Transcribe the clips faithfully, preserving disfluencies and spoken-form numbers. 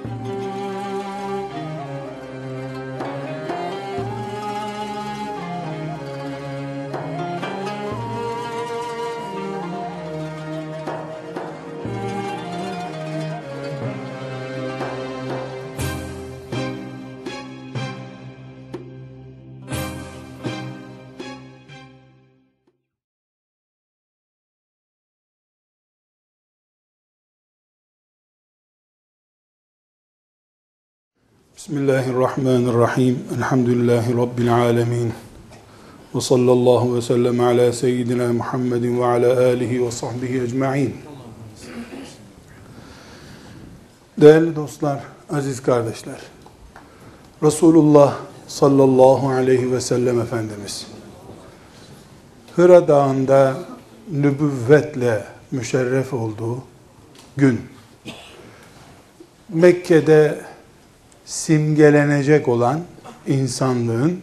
Bismillahirrahmanirrahim. Elhamdülillahi Rabbil alemin. Ve sallallahu ve sellem ala seyyidina Muhammedin ve ala alihi ve sahbihi ecma'in. Değerli dostlar, aziz kardeşler, Resulullah sallallahu aleyhi ve sellem Efendimiz Hira Dağı'nda nübüvvetle müşerref olduğu gün, Mekke'de simgelenecek olan insanlığın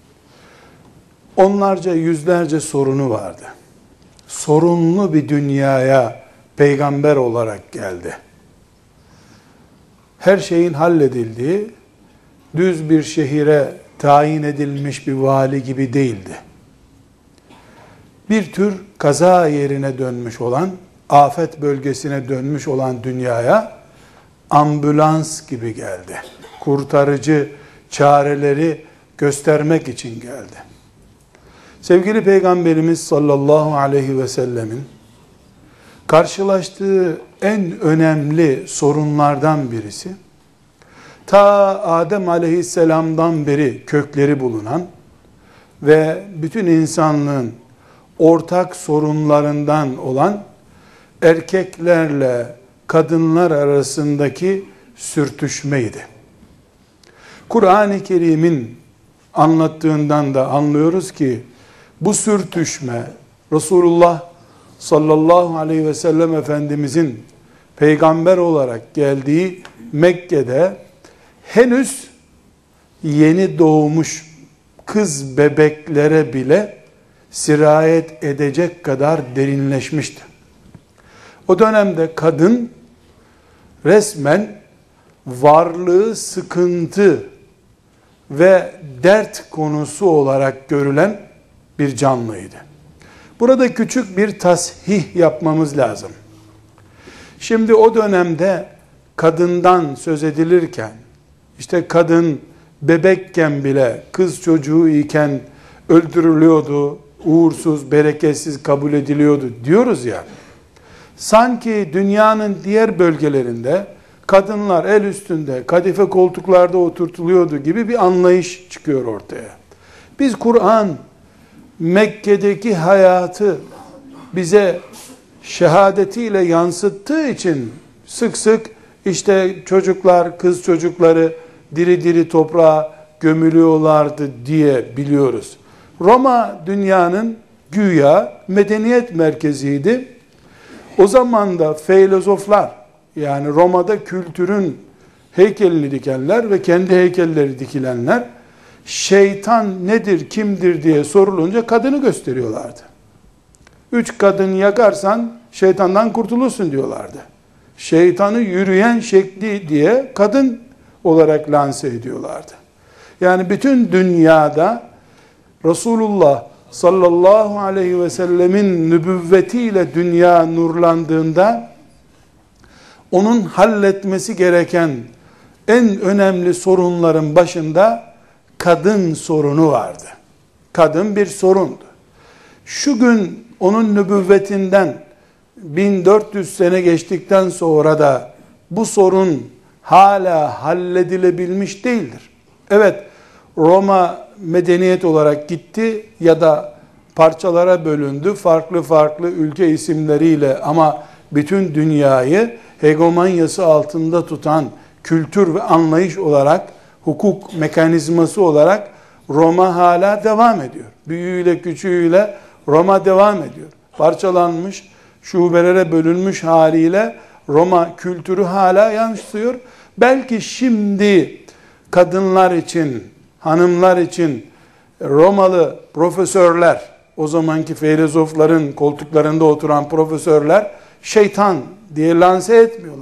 onlarca yüzlerce sorunu vardı. Sorunlu bir dünyaya peygamber olarak geldi. Her şeyin halledildiği, düz bir şehire tayin edilmiş bir vali gibi değildi. Bir tür kaza yerine dönmüş olan, afet bölgesine dönmüş olan dünyaya ambulans gibi geldi. Kurtarıcı çareleri göstermek için geldi. Sevgili Peygamberimiz sallallahu aleyhi ve sellemin karşılaştığı en önemli sorunlardan birisi, ta Adem aleyhisselamdan beri kökleri bulunan ve bütün insanlığın ortak sorunlarından olan erkeklerle kadınlar arasındaki sürtüşmeydi. Kur'an-ı Kerim'in anlattığından da anlıyoruz ki bu sürtüşme Resulullah sallallahu aleyhi ve sellem Efendimizin peygamber olarak geldiği Mekke'de henüz yeni doğmuş kız bebeklere bile sirayet edecek kadar derinleşmişti. O dönemde kadın resmen varlığı sıkıntı ve dert konusu olarak görülen bir canlıydı. Burada küçük bir tasih yapmamız lazım. Şimdi o dönemde kadından söz edilirken, işte kadın bebekken bile, kız çocuğu iken öldürülüyordu, uğursuz, bereketsiz kabul ediliyordu diyoruz ya. Sanki dünyanın diğer bölgelerinde kadınlar el üstünde, kadife koltuklarda oturtuluyordu gibi bir anlayış çıkıyor ortaya. Biz Kur'an, Mekke'deki hayatı bize şehadetiyle yansıttığı için sık sık işte çocuklar, kız çocukları diri diri toprağa gömülüyorlardı diye biliyoruz. Roma dünyanın güya medeniyet merkeziydi. O zaman da filozoflar, yani Roma'da kültürün heykelini dikenler ve kendi heykelleri dikilenler, şeytan nedir, kimdir diye sorulunca kadını gösteriyorlardı. Üç kadın yakarsan şeytandan kurtulursun diyorlardı. Şeytanı yürüyen şekli diye kadın olarak lanse ediyorlardı. Yani bütün dünyada Resulullah sallallahu aleyhi ve sellemin nübüvvetiyle dünya nurlandığında onun halletmesi gereken en önemli sorunların başında kadın sorunu vardı. Kadın bir sorundu. Şu gün onun nübüvvetinden bin dört yüz sene geçtikten sonra da bu sorun hala halledilebilmiş değildir. Evet, Roma medeniyet olarak gitti ya da parçalara bölündü, farklı farklı ülke isimleriyle, ama bütün dünyayı hegemonyası altında tutan kültür ve anlayış olarak, hukuk mekanizması olarak Roma hala devam ediyor. Büyüğüyle küçüğüyle Roma devam ediyor. Parçalanmış, şubelere bölünmüş haliyle Roma kültürü hala yansıyor. Belki şimdi kadınlar için, hanımlar için Romalı profesörler, o zamanki filozofların koltuklarında oturan profesörler şeytan diye lanse etmiyorlar.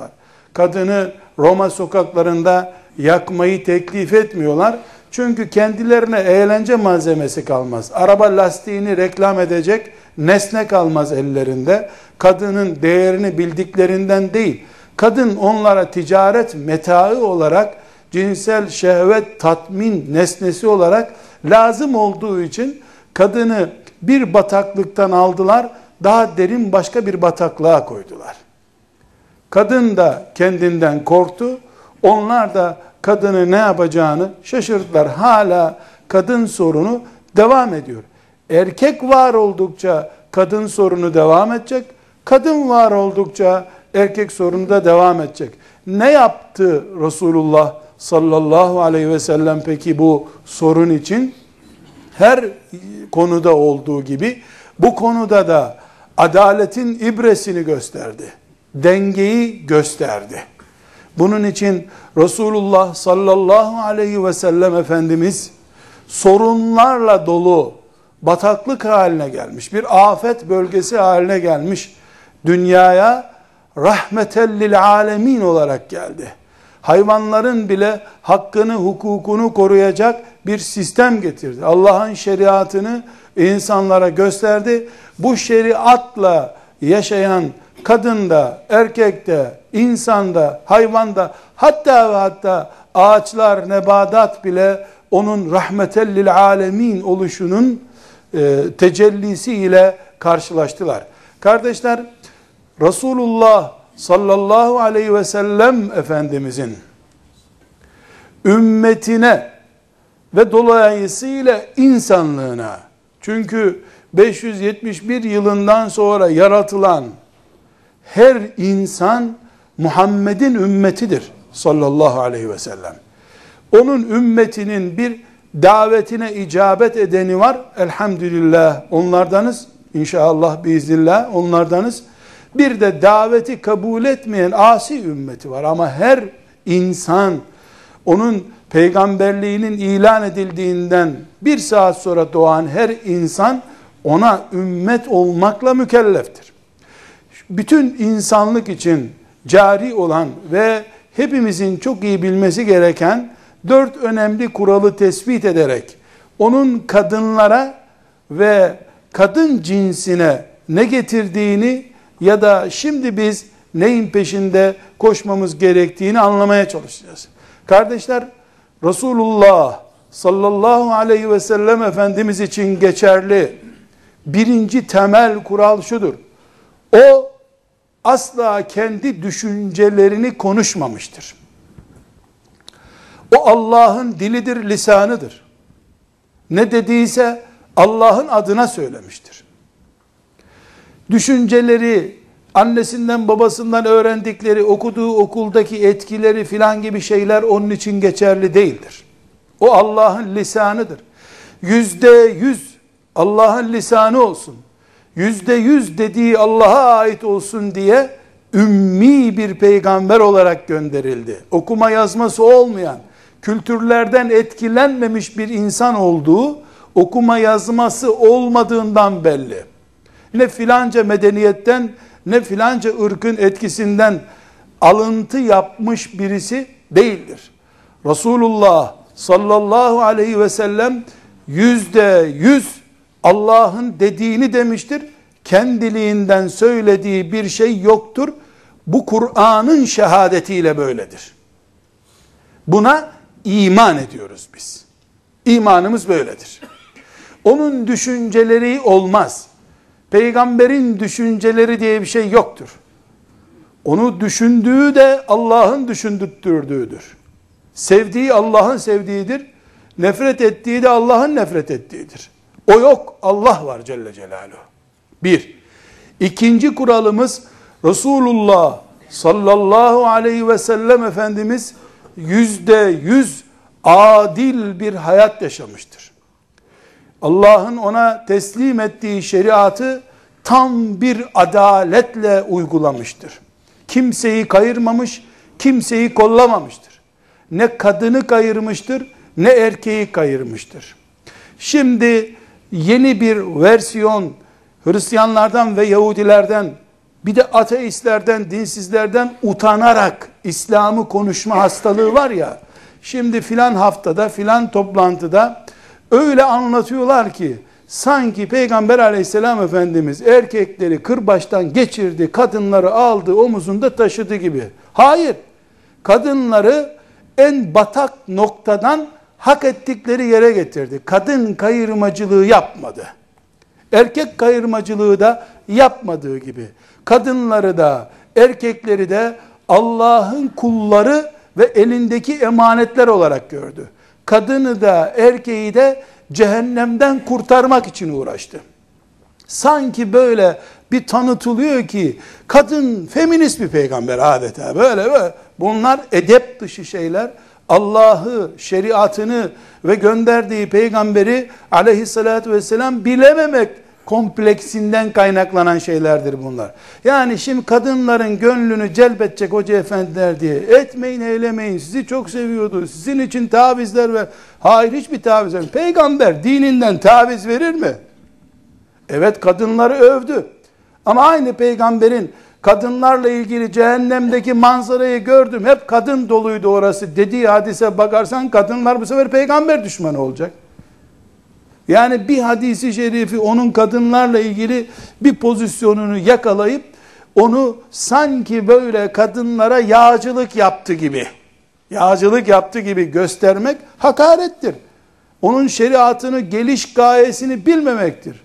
kadını Roma sokaklarında yakmayı teklif etmiyorlar. Çünkü kendilerine eğlence malzemesi kalmaz. Araba lastiğini reklam edecek nesne kalmaz ellerinde. Kadının değerini bildiklerinden değil, kadın onlara ticaret metaı olarak, cinsel şehvet tatmin nesnesi olarak lazım olduğu için kadını bir bataklıktan aldılar, daha derin başka bir bataklığa koydular. Kadın da kendinden korktu, onlar da kadını ne yapacağını şaşırdılar. Hala kadın sorunu devam ediyor. Erkek var oldukça kadın sorunu devam edecek, kadın var oldukça erkek sorunu da devam edecek. Ne yaptı Resulullah sallallahu aleyhi ve sellem peki bu sorun için? Her konuda olduğu gibi bu konuda da adaletin ibresini gösterdi. Dengeyi gösterdi. Bunun için Resulullah sallallahu aleyhi ve sellem Efendimiz sorunlarla dolu, bataklık haline gelmiş, bir afet bölgesi haline gelmiş dünyaya rahmeten lil alemin olarak geldi. Hayvanların bile hakkını, hukukunu koruyacak bir sistem getirdi. Allah'ın şeriatını insanlara gösterdi. Bu şeriatla yaşayan kadın da, erkek de, insan da, hayvan da, hatta ve hatta ağaçlar, nebatat bile onun rahmeten lil alemin oluşunun e, tecellisi ile karşılaştılar. Kardeşler, Resulullah sallallahu aleyhi ve sellem Efendimizin ümmetine ve dolayısıyla insanlığına, çünkü beş yüz yetmiş bir yılından sonra yaratılan her insan Muhammed'in ümmetidir sallallahu aleyhi ve sellem. Onun ümmetinin bir davetine icabet edeni var. Elhamdülillah onlardanız. İnşallah biiznillah onlardanız. Bir de daveti kabul etmeyen asi ümmeti var. Ama her insan onun peygamberliğinin ilan edildiğinden bir saat sonra doğan her insan ona ümmet olmakla mükelleftir. Bütün insanlık için cari olan ve hepimizin çok iyi bilmesi gereken dört önemli kuralı tespit ederek onun kadınlara ve kadın cinsine ne getirdiğini ya da şimdi biz neyin peşinde koşmamız gerektiğini anlamaya çalışacağız. Kardeşler, Resulullah sallallahu aleyhi ve sellem Efendimiz için geçerli birinci temel kural şudur: o asla kendi düşüncelerini konuşmamıştır. O Allah'ın dilidir, lisanıdır. Ne dediyse Allah'ın adına söylemiştir. Düşünceleri, annesinden babasından öğrendikleri, okuduğu okuldaki etkileri filan gibi şeyler onun için geçerli değildir. O Allah'ın lisanıdır. Yüzde yüz Allah'ın lisanı olsun, yüzde yüz dediği Allah'a ait olsun diye ümmi bir peygamber olarak gönderildi. Okuma yazması olmayan, kültürlerden etkilenmemiş bir insan olduğu, okuma yazması olmadığından belli. Ne filanca medeniyetten, ne filanca ırkın etkisinden alıntı yapmış birisi değildir. Resulullah sallallahu aleyhi ve sellem yüzde yüz Allah'ın dediğini demiştir. Kendiliğinden söylediği bir şey yoktur. Bu Kur'an'ın şehadetiyle böyledir. Buna iman ediyoruz biz. İmanımız böyledir. Onun düşünceleri olmaz. Peygamberin düşünceleri diye bir şey yoktur. Onu düşündüğü de Allah'ın düşündürttürdüğüdür. Sevdiği Allah'ın sevdiğidir. Nefret ettiği de Allah'ın nefret ettiğidir. O yok, Allah var Celle Celaluhu. Bir. İkinci kuralımız, Resulullah sallallahu aleyhi ve sellem Efendimiz yüzde yüz adil bir hayat yaşamıştır. Allah'ın ona teslim ettiği şeriatı tam bir adaletle uygulamıştır. Kimseyi kayırmamış, kimseyi kollamamıştır. Ne kadını kayırmıştır, ne erkeği kayırmıştır. Şimdi yeni bir versiyon Hristiyanlardan ve Yahudilerden Bir de ateistlerden, dinsizlerden utanarak İslam'ı konuşma hastalığı var ya, şimdi filan haftada, filan toplantıda öyle anlatıyorlar ki, sanki Peygamber aleyhisselam Efendimiz erkekleri kırbaçtan geçirdi, kadınları aldı, omuzunda taşıdı gibi. Hayır, kadınları en batak noktadan hak ettikleri yere getirdi. Kadın kayırmacılığı yapmadı. Erkek kayırmacılığı da yapmadığı gibi, kadınları da erkekleri de Allah'ın kulları ve elindeki emanetler olarak gördü. Kadını da erkeği de cehennemden kurtarmak için uğraştı. Sanki böyle bir tanıtılıyor ki kadın feminist bir peygamber adeta, böyle böyle. Bunlar edep dışı şeyler. Allah'ı, şeriatını ve gönderdiği peygamberi aleyhissalatü vesselam bilememek kompleksinden kaynaklanan şeylerdir bunlar. Yani şimdi kadınların gönlünü celbedecek hoca efendiler diye etmeyin, eylemeyin, sizi çok seviyordu, sizin için tavizler ver. Hayır, hiçbir taviz vermez. Peygamber dininden taviz verir mi? Evet, kadınları övdü. Ama aynı peygamberin kadınlarla ilgili cehennemdeki manzarayı gördüm, hep kadın doluydu orası dediği hadise bakarsan, kadınlar bu sefer peygamber düşmanı olacak. Yani bir hadisi şerifi onun kadınlarla ilgili bir pozisyonunu yakalayıp onu sanki böyle kadınlara yağcılık yaptı gibi, yağcılık yaptı gibi göstermek hakarettir. Onun şeriatını, geliş gayesini bilmemektir.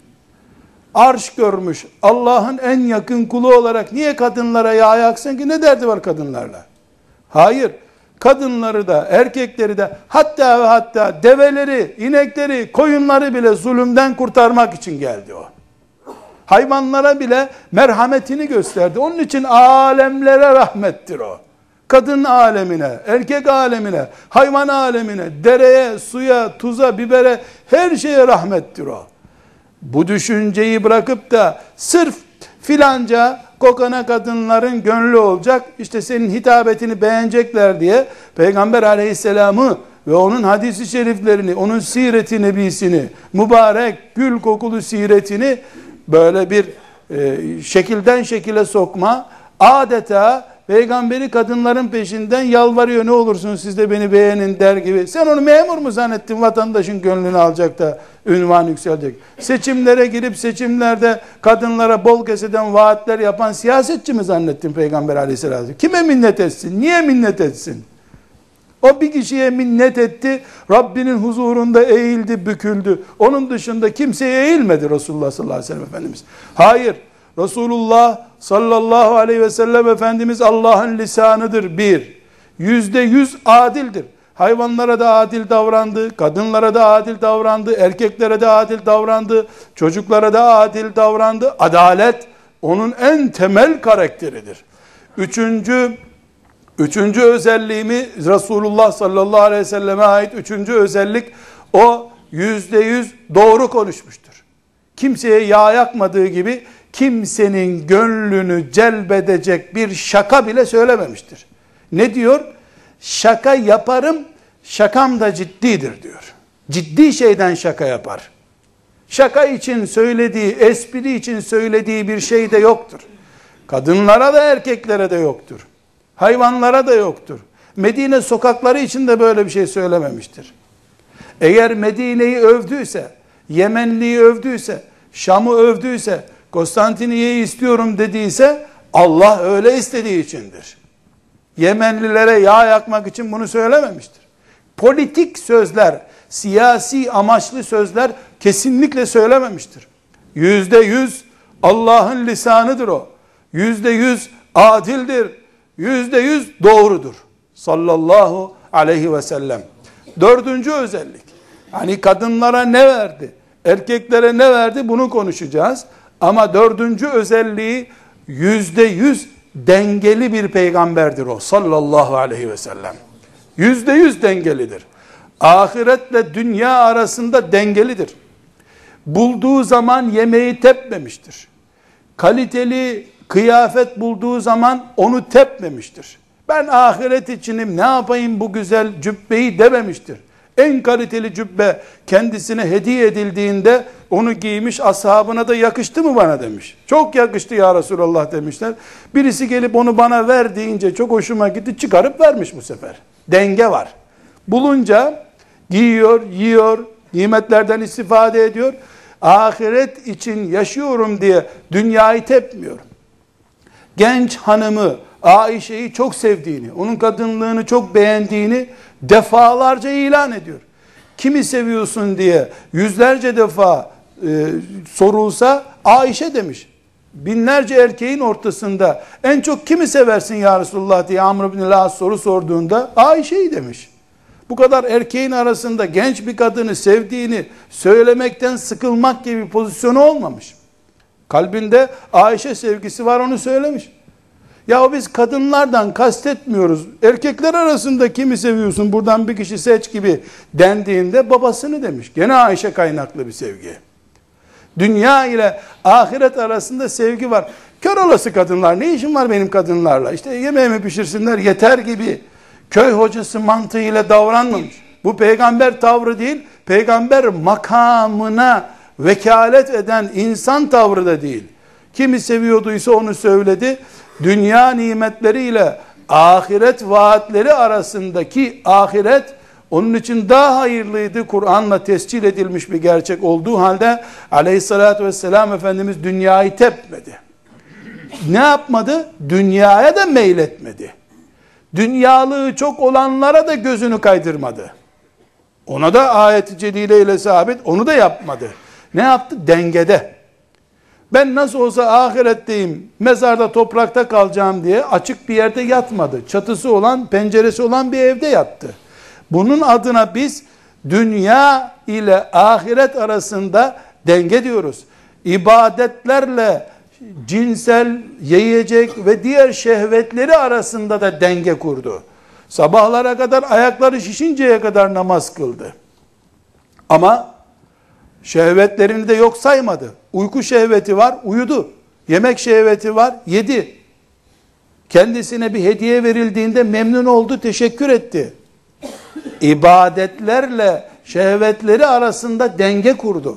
Arş görmüş Allah'ın en yakın kulu olarak niye kadınlara yağ yaksın ki? Ne derdi var kadınlarla? Hayır. Kadınları da erkekleri de, hatta ve hatta develeri, inekleri, koyunları bile zulümden kurtarmak için geldi o. Hayvanlara bile merhametini gösterdi. Onun için alemlere rahmettir o. Kadın alemine, erkek alemine, hayvan alemine, dereye, suya, tuza, bibere, her şeye rahmettir o. Bu düşünceyi bırakıp da sırf filanca kokana kadınların gönlü olacak, işte senin hitabetini beğenecekler diye Peygamber aleyhisselamı ve onun hadisi şeriflerini, onun siret-i nebisini, mübarek gül kokulu siretini böyle bir e, şekilden şekile sokma, adeta peygamberi kadınların peşinden yalvarıyor, ne olursun siz de beni beğenin der gibi. Sen onu memur mu zannettin, vatandaşın gönlünü alacak da ünvan yükselecek? Seçimlere girip seçimlerde kadınlara bol keseden vaatler yapan siyasetçi mi zannettin peygamber aleyhisselatü? Kime minnet etsin? Niye minnet etsin? O bir kişiye minnet etti, Rabbinin huzurunda eğildi, büküldü. Onun dışında kimseye eğilmedi Resulullah sallallahu aleyhi ve sellem Efendimiz. Hayır, Resulullah sallallahu aleyhi ve sellem Efendimiz Allah'ın lisanıdır bir. Yüzde yüz adildir. Hayvanlara da adil davrandı, kadınlara da adil davrandı, erkeklere de adil davrandı, çocuklara da adil davrandı. Adalet onun en temel karakteridir. Üçüncü, üçüncü özelliğimi Resulullah sallallahu aleyhi ve selleme ait üçüncü özellik, o yüzde yüz doğru konuşmuştur. Kimseye yağ yakmadığı gibi kimsenin gönlünü celbedecek bir şaka bile söylememiştir. Ne diyor? Şaka yaparım, şakam da ciddidir diyor. Ciddi şeyden şaka yapar. Şaka için söylediği, espri için söylediği bir şey de yoktur. Kadınlara da erkeklere de yoktur. Hayvanlara da yoktur. Medine sokakları için de böyle bir şey söylememiştir. Eğer Medine'yi övdüyse, Yemenli'yi övdüyse, Şam'ı övdüyse, Konstantiniye'yi istiyorum dediyse, Allah öyle istediği içindir. Yemenlilere yağ yakmak için bunu söylememiştir. Politik sözler, siyasi amaçlı sözler kesinlikle söylememiştir. Yüzde yüz Allah'ın lisanıdır o. Yüzde yüz adildir. Yüzde yüz doğrudur. Sallallahu aleyhi ve sellem. Dördüncü özellik. Hani kadınlara ne verdi? Erkeklere ne verdi? Bunu konuşacağız. Ama dördüncü özelliği, yüzde yüz dengeli bir peygamberdir o. Sallallahu aleyhi ve sellem. Yüzde yüz dengelidir. Ahiretle dünya arasında dengelidir. Bulduğu zaman yemeği tepmemiştir. Kaliteli kıyafet bulduğu zaman onu tepmemiştir. Ben ahiret içinim, ne yapayım bu güzel cübbeyi dememiştir. En kaliteli cübbe kendisine hediye edildiğinde onu giymiş, ashabına da yakıştı mı bana demiş. Çok yakıştı ya Resulallah demişler. Birisi gelip onu bana ver deyince çok hoşuma gitti, çıkarıp vermiş bu sefer. Denge var. Bulunca giyiyor, yiyor, nimetlerden istifade ediyor. Ahiret için yaşıyorum diye dünyayı tepmiyor. Genç hanımı Aişe'yi çok sevdiğini, onun kadınlığını çok beğendiğini defalarca ilan ediyor. Kimi seviyorsun diye yüzlerce defa e, sorulsa Aişe demiş. Binlerce erkeğin ortasında en çok kimi seversin ya Resulullah diye Amr ibn As soru sorduğunda Aişe'yi demiş. Bu kadar erkeğin arasında genç bir kadını sevdiğini söylemekten sıkılmak gibi bir pozisyonu olmamış. Kalbinde Ayşe sevgisi var, onu söylemiş. Ya biz kadınlardan kastetmiyoruz. Erkekler arasında kimi seviyorsun, buradan bir kişi seç gibi dendiğinde babasını demiş. Gene Ayşe kaynaklı bir sevgi. Dünya ile ahiret arasında sevgi var. Kör olası kadınlar, ne işim var benim kadınlarla? İşte yemeğimi pişirsinler yeter gibi köy hocası mantığıyla davranmamış. Bu peygamber tavrı değil, peygamber makamına vekalet eden insan tavrı da değil. Kimi seviyorduysa onu söyledi. Dünya nimetleriyle ahiret vaatleri arasındaki ahiret onun için daha hayırlıydı. Kur'an'la tescil edilmiş bir gerçek olduğu halde aleyhissalatü vesselam Efendimiz dünyayı tepmedi. Ne yapmadı? Dünyaya da meyletmedi. Dünyalığı çok olanlara da gözünü kaydırmadı. Ona da ayet-i celile ile sabit, onu da yapmadı. Ne yaptı? Dengede. Ben nasıl olsa ahiretteyim, mezarda toprakta kalacağım diye açık bir yerde yatmadı. Çatısı olan, penceresi olan bir evde yattı. Bunun adına biz dünya ile ahiret arasında denge diyoruz. İbadetlerle cinsel, yiyecek ve diğer şehvetleri arasında da denge kurdu. Sabahlara kadar, ayakları şişinceye kadar namaz kıldı. Ama şehvetlerini de yok saymadı. Uyku şehveti var, uyudu. Yemek şehveti var, yedi. Kendisine bir hediye verildiğinde memnun oldu, teşekkür etti. İbadetlerle şehvetleri arasında denge kurdu.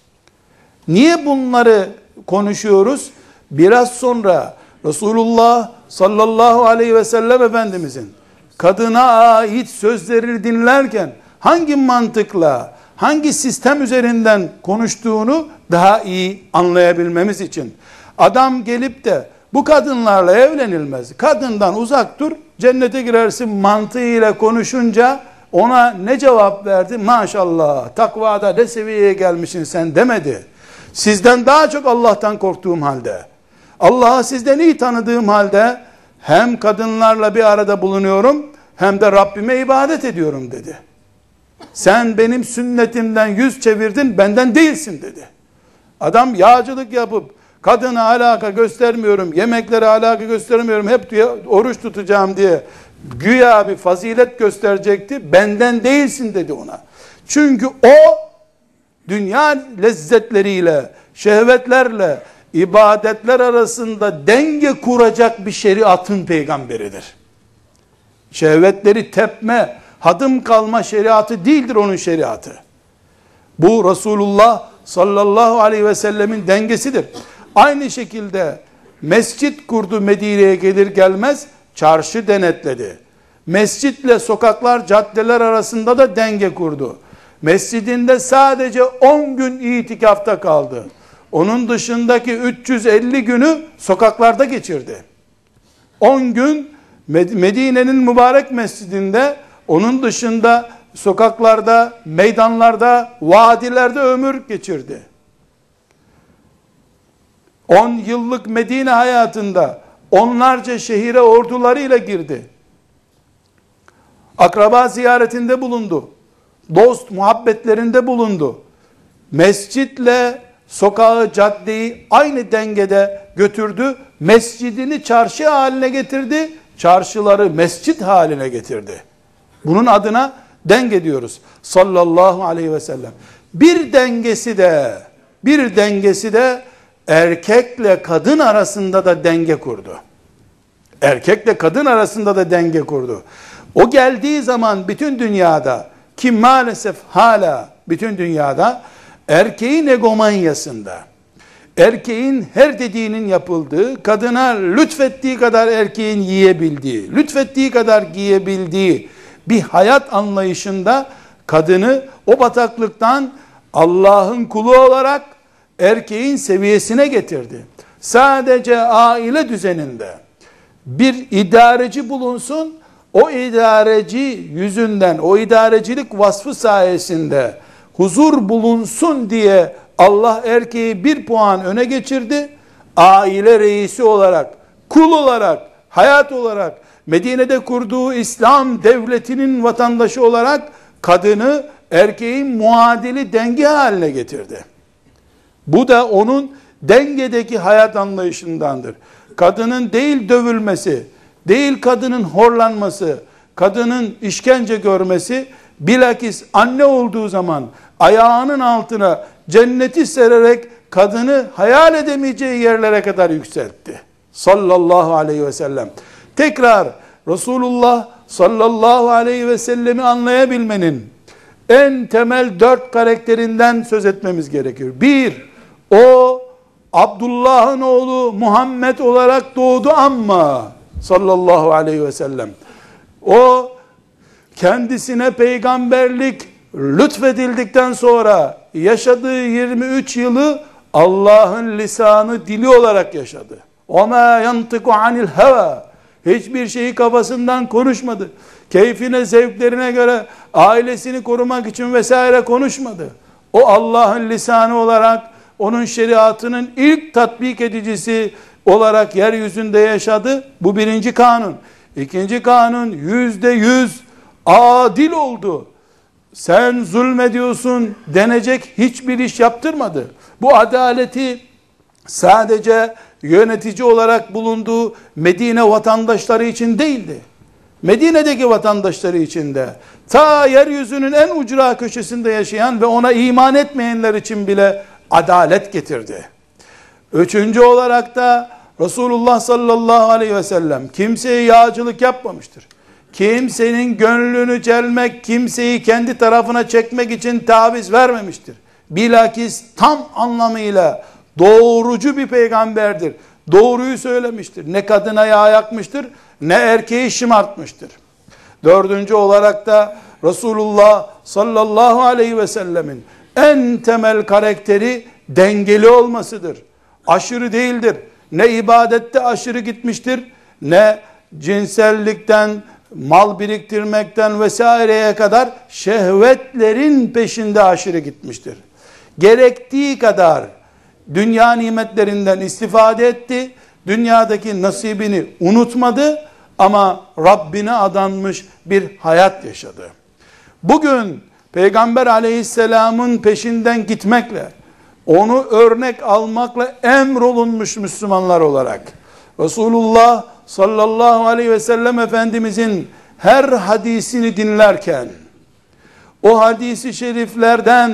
Niye bunları konuşuyoruz? Biraz sonra Resulullah sallallahu aleyhi ve sellem Efendimizin kadına ait sözleri dinlerken hangi mantıkla, hangi sistem üzerinden konuştuğunu daha iyi anlayabilmemiz için. Adam gelip de bu kadınlarla evlenilmez, kadından uzak dur, cennete girersin mantığıyla konuşunca ona ne cevap verdi? Maşallah, takvada ne seviyeye gelmişsin sen demedi. Sizden daha çok Allah'tan korktuğum halde, Allah'ı sizden iyi tanıdığım halde hem kadınlarla bir arada bulunuyorum hem de Rabbime ibadet ediyorum dedi. Sen benim sünnetimden yüz çevirdin, benden değilsin dedi. Adam yağcılık yapıp kadına alaka göstermiyorum, yemeklere alaka göstermiyorum, hep diye oruç tutacağım diye güya bir fazilet gösterecekti. Benden değilsin dedi ona. Çünkü o dünya lezzetleriyle, şehvetlerle, ibadetler arasında denge kuracak bir şeriatın peygamberidir. Şehvetleri tepme, hadım kalma şeriatı değildir onun şeriatı. Bu Resulullah sallallahu aleyhi ve sellemin dengesidir. Aynı şekilde mescit kurdu Medine'ye gelir gelmez, çarşı denetledi. Mescitle sokaklar, caddeler arasında da denge kurdu. Mescidinde sadece on gün itikafta kaldı. Onun dışındaki üç yüz elli günü sokaklarda geçirdi. on gün Medine'nin mübarek mescidinde, onun dışında sokaklarda, meydanlarda, vadilerde ömür geçirdi. on yıllık Medine hayatında onlarca şehire ordularıyla girdi. Akraba ziyaretinde bulundu. Dost muhabbetlerinde bulundu. Mescitle sokağı, caddeyi aynı dengede götürdü. Mescidini çarşı haline getirdi. Çarşıları mescit haline getirdi. Bunun adına denge diyoruz. Sallallahu aleyhi ve sellem. Bir dengesi de, bir dengesi de erkekle kadın arasında da denge kurdu. Erkekle kadın arasında da denge kurdu. O geldiği zaman bütün dünyada ki maalesef hala bütün dünyada erkeğin egomanyasında, erkeğin her dediğinin yapıldığı, kadına lütfettiği kadar erkeğin yiyebildiği, lütfettiği kadar giyebildiği bir hayat anlayışında kadını o bataklıktan Allah'ın kulu olarak erkeğin seviyesine getirdi. Sadece aile düzeninde bir idareci bulunsun, o idareci yüzünden, o idarecilik vasfı sayesinde huzur bulunsun diye Allah erkeği bir puan öne geçirdi. Aile reisi olarak, kul olarak, hayat olarak, Medine'de kurduğu İslam devletinin vatandaşı olarak kadını erkeğin muadili denge haline getirdi. Bu da onun dengedeki hayat anlayışındandır. Kadının değil dövülmesi, değil kadının horlanması, kadının işkence görmesi, bilakis anne olduğu zaman ayağının altına cenneti sererek kadını hayal edemeyeceği yerlere kadar yükseltti. Sallallahu aleyhi ve sellem. Tekrar Resulullah sallallahu aleyhi ve sellemi anlayabilmenin en temel dört karakterinden söz etmemiz gerekiyor. Bir, o Abdullah'ın oğlu Muhammed olarak doğdu ama sallallahu aleyhi ve sellem. O kendisine peygamberlik lütfedildikten sonra yaşadığı yirmi üç yılı Allah'ın lisanı, dili olarak yaşadı. وَمَا يَنْتِقُ عَنِ الْهَوَى Hiçbir şeyi kafasından konuşmadı. Keyfine, zevklerine göre ailesini korumak için vesaire konuşmadı. O Allah'ın lisanı olarak, onun şeriatının ilk tatbik edicisi olarak yeryüzünde yaşadı. Bu birinci kanun. İkinci kanun, yüzde yüz adil oldu. Sen zulmediyorsun denecek hiçbir iş yaptırmadı. Bu adaleti sadece yönetici olarak bulunduğu Medine vatandaşları için değildi. Medine'deki vatandaşları için de, ta yeryüzünün en ucra köşesinde yaşayan ve ona iman etmeyenler için bile adalet getirdi. Üçüncü olarak da Resulullah sallallahu aleyhi ve sellem kimseye yağcılık yapmamıştır. Kimsenin gönlünü çelmek, kimseyi kendi tarafına çekmek için taviz vermemiştir. Bilakis tam anlamıyla doğrucu bir peygamberdir. Doğruyu söylemiştir. Ne kadına yağ yakmıştır, ne erkeği şımartmıştır. Dördüncü olarak da Resulullah sallallahu aleyhi ve sellemin en temel karakteri dengeli olmasıdır. Aşırı değildir. Ne ibadette aşırı gitmiştir, ne cinsellikten, mal biriktirmekten vesaireye kadar şehvetlerin peşinde aşırı gitmiştir. Gerektiği kadar dünya nimetlerinden istifade etti. Dünyadaki nasibini unutmadı ama Rabbine adanmış bir hayat yaşadı. Bugün Peygamber aleyhisselamın peşinden gitmekle, onu örnek almakla emrolunmuş Müslümanlar olarak Resulullah sallallahu aleyhi ve sellem Efendimizin her hadisini dinlerken, o hadisi şeriflerden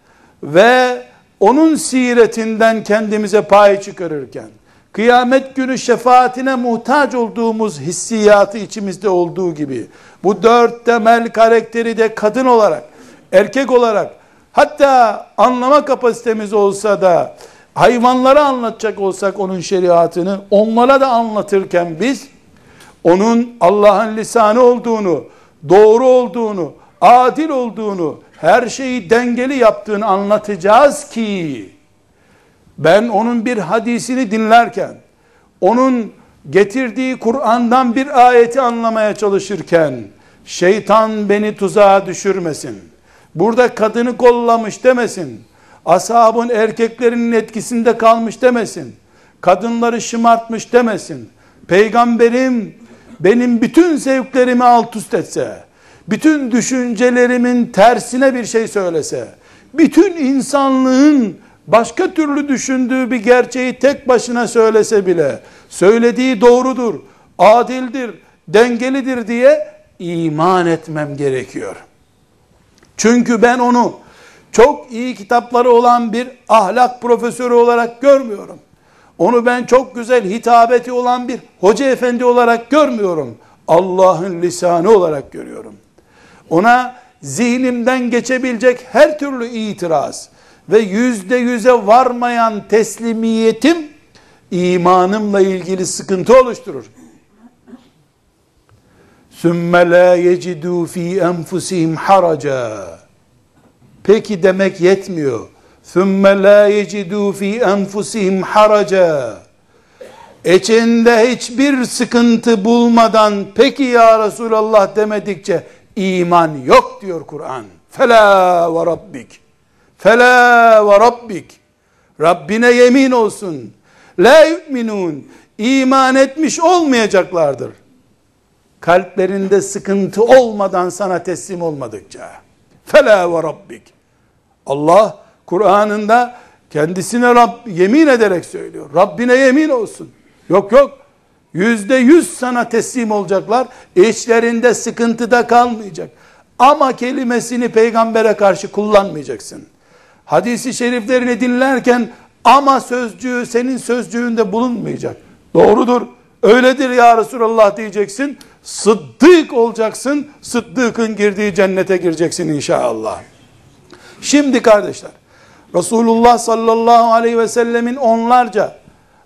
ve onun siretinden kendimize pay çıkarırken, kıyamet günü şefaatine muhtaç olduğumuz hissiyatı içimizde olduğu gibi, bu dört temel karakteri de kadın olarak, erkek olarak, hatta anlama kapasitemiz olsa da, hayvanlara anlatacak olsak onun şeriatını, onlara da anlatırken biz, onun Allah'ın lisanı olduğunu, doğru olduğunu, adil olduğunu, her şeyi dengeli yaptığını anlatacağız ki, ben onun bir hadisini dinlerken, onun getirdiği Kur'an'dan bir ayeti anlamaya çalışırken, şeytan beni tuzağa düşürmesin, burada kadını kollamış demesin, ashabın erkeklerinin etkisinde kalmış demesin, kadınları şımartmış demesin, peygamberim benim bütün zevklerimi alt üst etse, bütün düşüncelerimin tersine bir şey söylese, bütün insanlığın başka türlü düşündüğü bir gerçeği tek başına söylese bile, söylediği doğrudur, adildir, dengelidir diye iman etmem gerekiyor. Çünkü ben onu çok iyi kitapları olan bir ahlak profesörü olarak görmüyorum. Onu ben çok güzel hitabeti olan bir hoca efendi olarak görmüyorum. Allah'ın lisanı olarak görüyorum. Ona zihnimden geçebilecek her türlü itiraz ve yüzde yüze varmayan teslimiyetim imanımla ilgili sıkıntı oluşturur. ثُمَّ لَا يَجِدُوا ف۪ي أَنْفُسِهِمْ حَرَجًا. Peki demek yetmiyor. ثُمَّ لَا يَجِدُوا ف۪ي أَنْفُسِهِمْ حَرَجًا. İçinde hiçbir sıkıntı bulmadan peki ya Resulallah demedikçe iman yok diyor Kur'an. فَلَا وَرَبِّكَ فَلَا وَرَبِّكَ Rabbine yemin olsun. La yu'minun. İman etmiş olmayacaklardır. Kalplerinde sıkıntı olmadan sana teslim olmadıkça. Fela ve rabbik. Allah Kur'an'ında kendisine Rab yemin ederek söylüyor. Rabbine yemin olsun. Yok yok. Yüzde yüz sana teslim olacaklar. İçlerinde sıkıntı da kalmayacak. Ama kelimesini peygambere karşı kullanmayacaksın. Hadis-i şeriflerini dinlerken ama sözcüğü senin sözcüğünde bulunmayacak. Doğrudur. Öyledir ya Resulallah diyeceksin. Sıddık olacaksın. Sıddık'ın girdiği cennete gireceksin inşallah. Şimdi kardeşler, Resulullah sallallahu aleyhi ve sellemin onlarca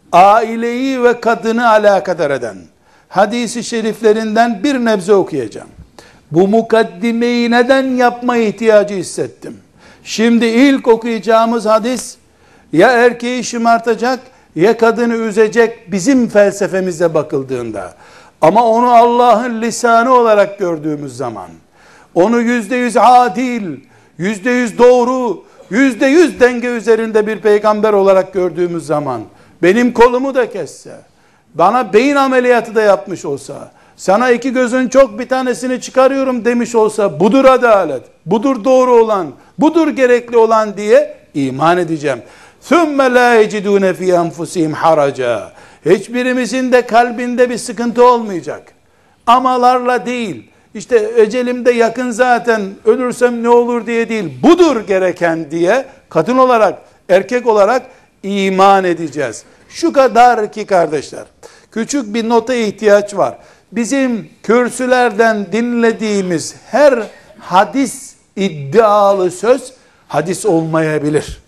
aileyi ve kadını alakadar eden hadisi şeriflerinden bir nebze okuyacağım. Bu mukaddimeyi neden yapma ihtiyacı hissettim? Şimdi ilk okuyacağımız hadis ya erkeği şımartacak ya kadını üzecek bizim felsefemize bakıldığında, ama onu Allah'ın lisanı olarak gördüğümüz zaman, onu yüzde yüz adil, yüzde yüz doğru, yüzde yüz denge üzerinde bir peygamber olarak gördüğümüz zaman, benim kolumu da kesse, bana beyin ameliyatı da yapmış olsa, sana iki gözün çok bir tanesini çıkarıyorum demiş olsa, budur adalet, budur doğru olan, budur gerekli olan diye iman edeceğim. ثُمَّ لَا يَجِدُونَ فِي أَنْفُسِهِمْ حَرَجًا. Hiçbirimizin de kalbinde bir sıkıntı olmayacak. Amalarla değil, işte ecelimde yakın zaten, ölürsem ne olur diye değil, budur gereken diye kadın olarak, erkek olarak iman edeceğiz. Şu kadar ki kardeşler, küçük bir nota ihtiyaç var. Bizim kürsülerden dinlediğimiz her hadis iddialı söz hadis olmayabilir.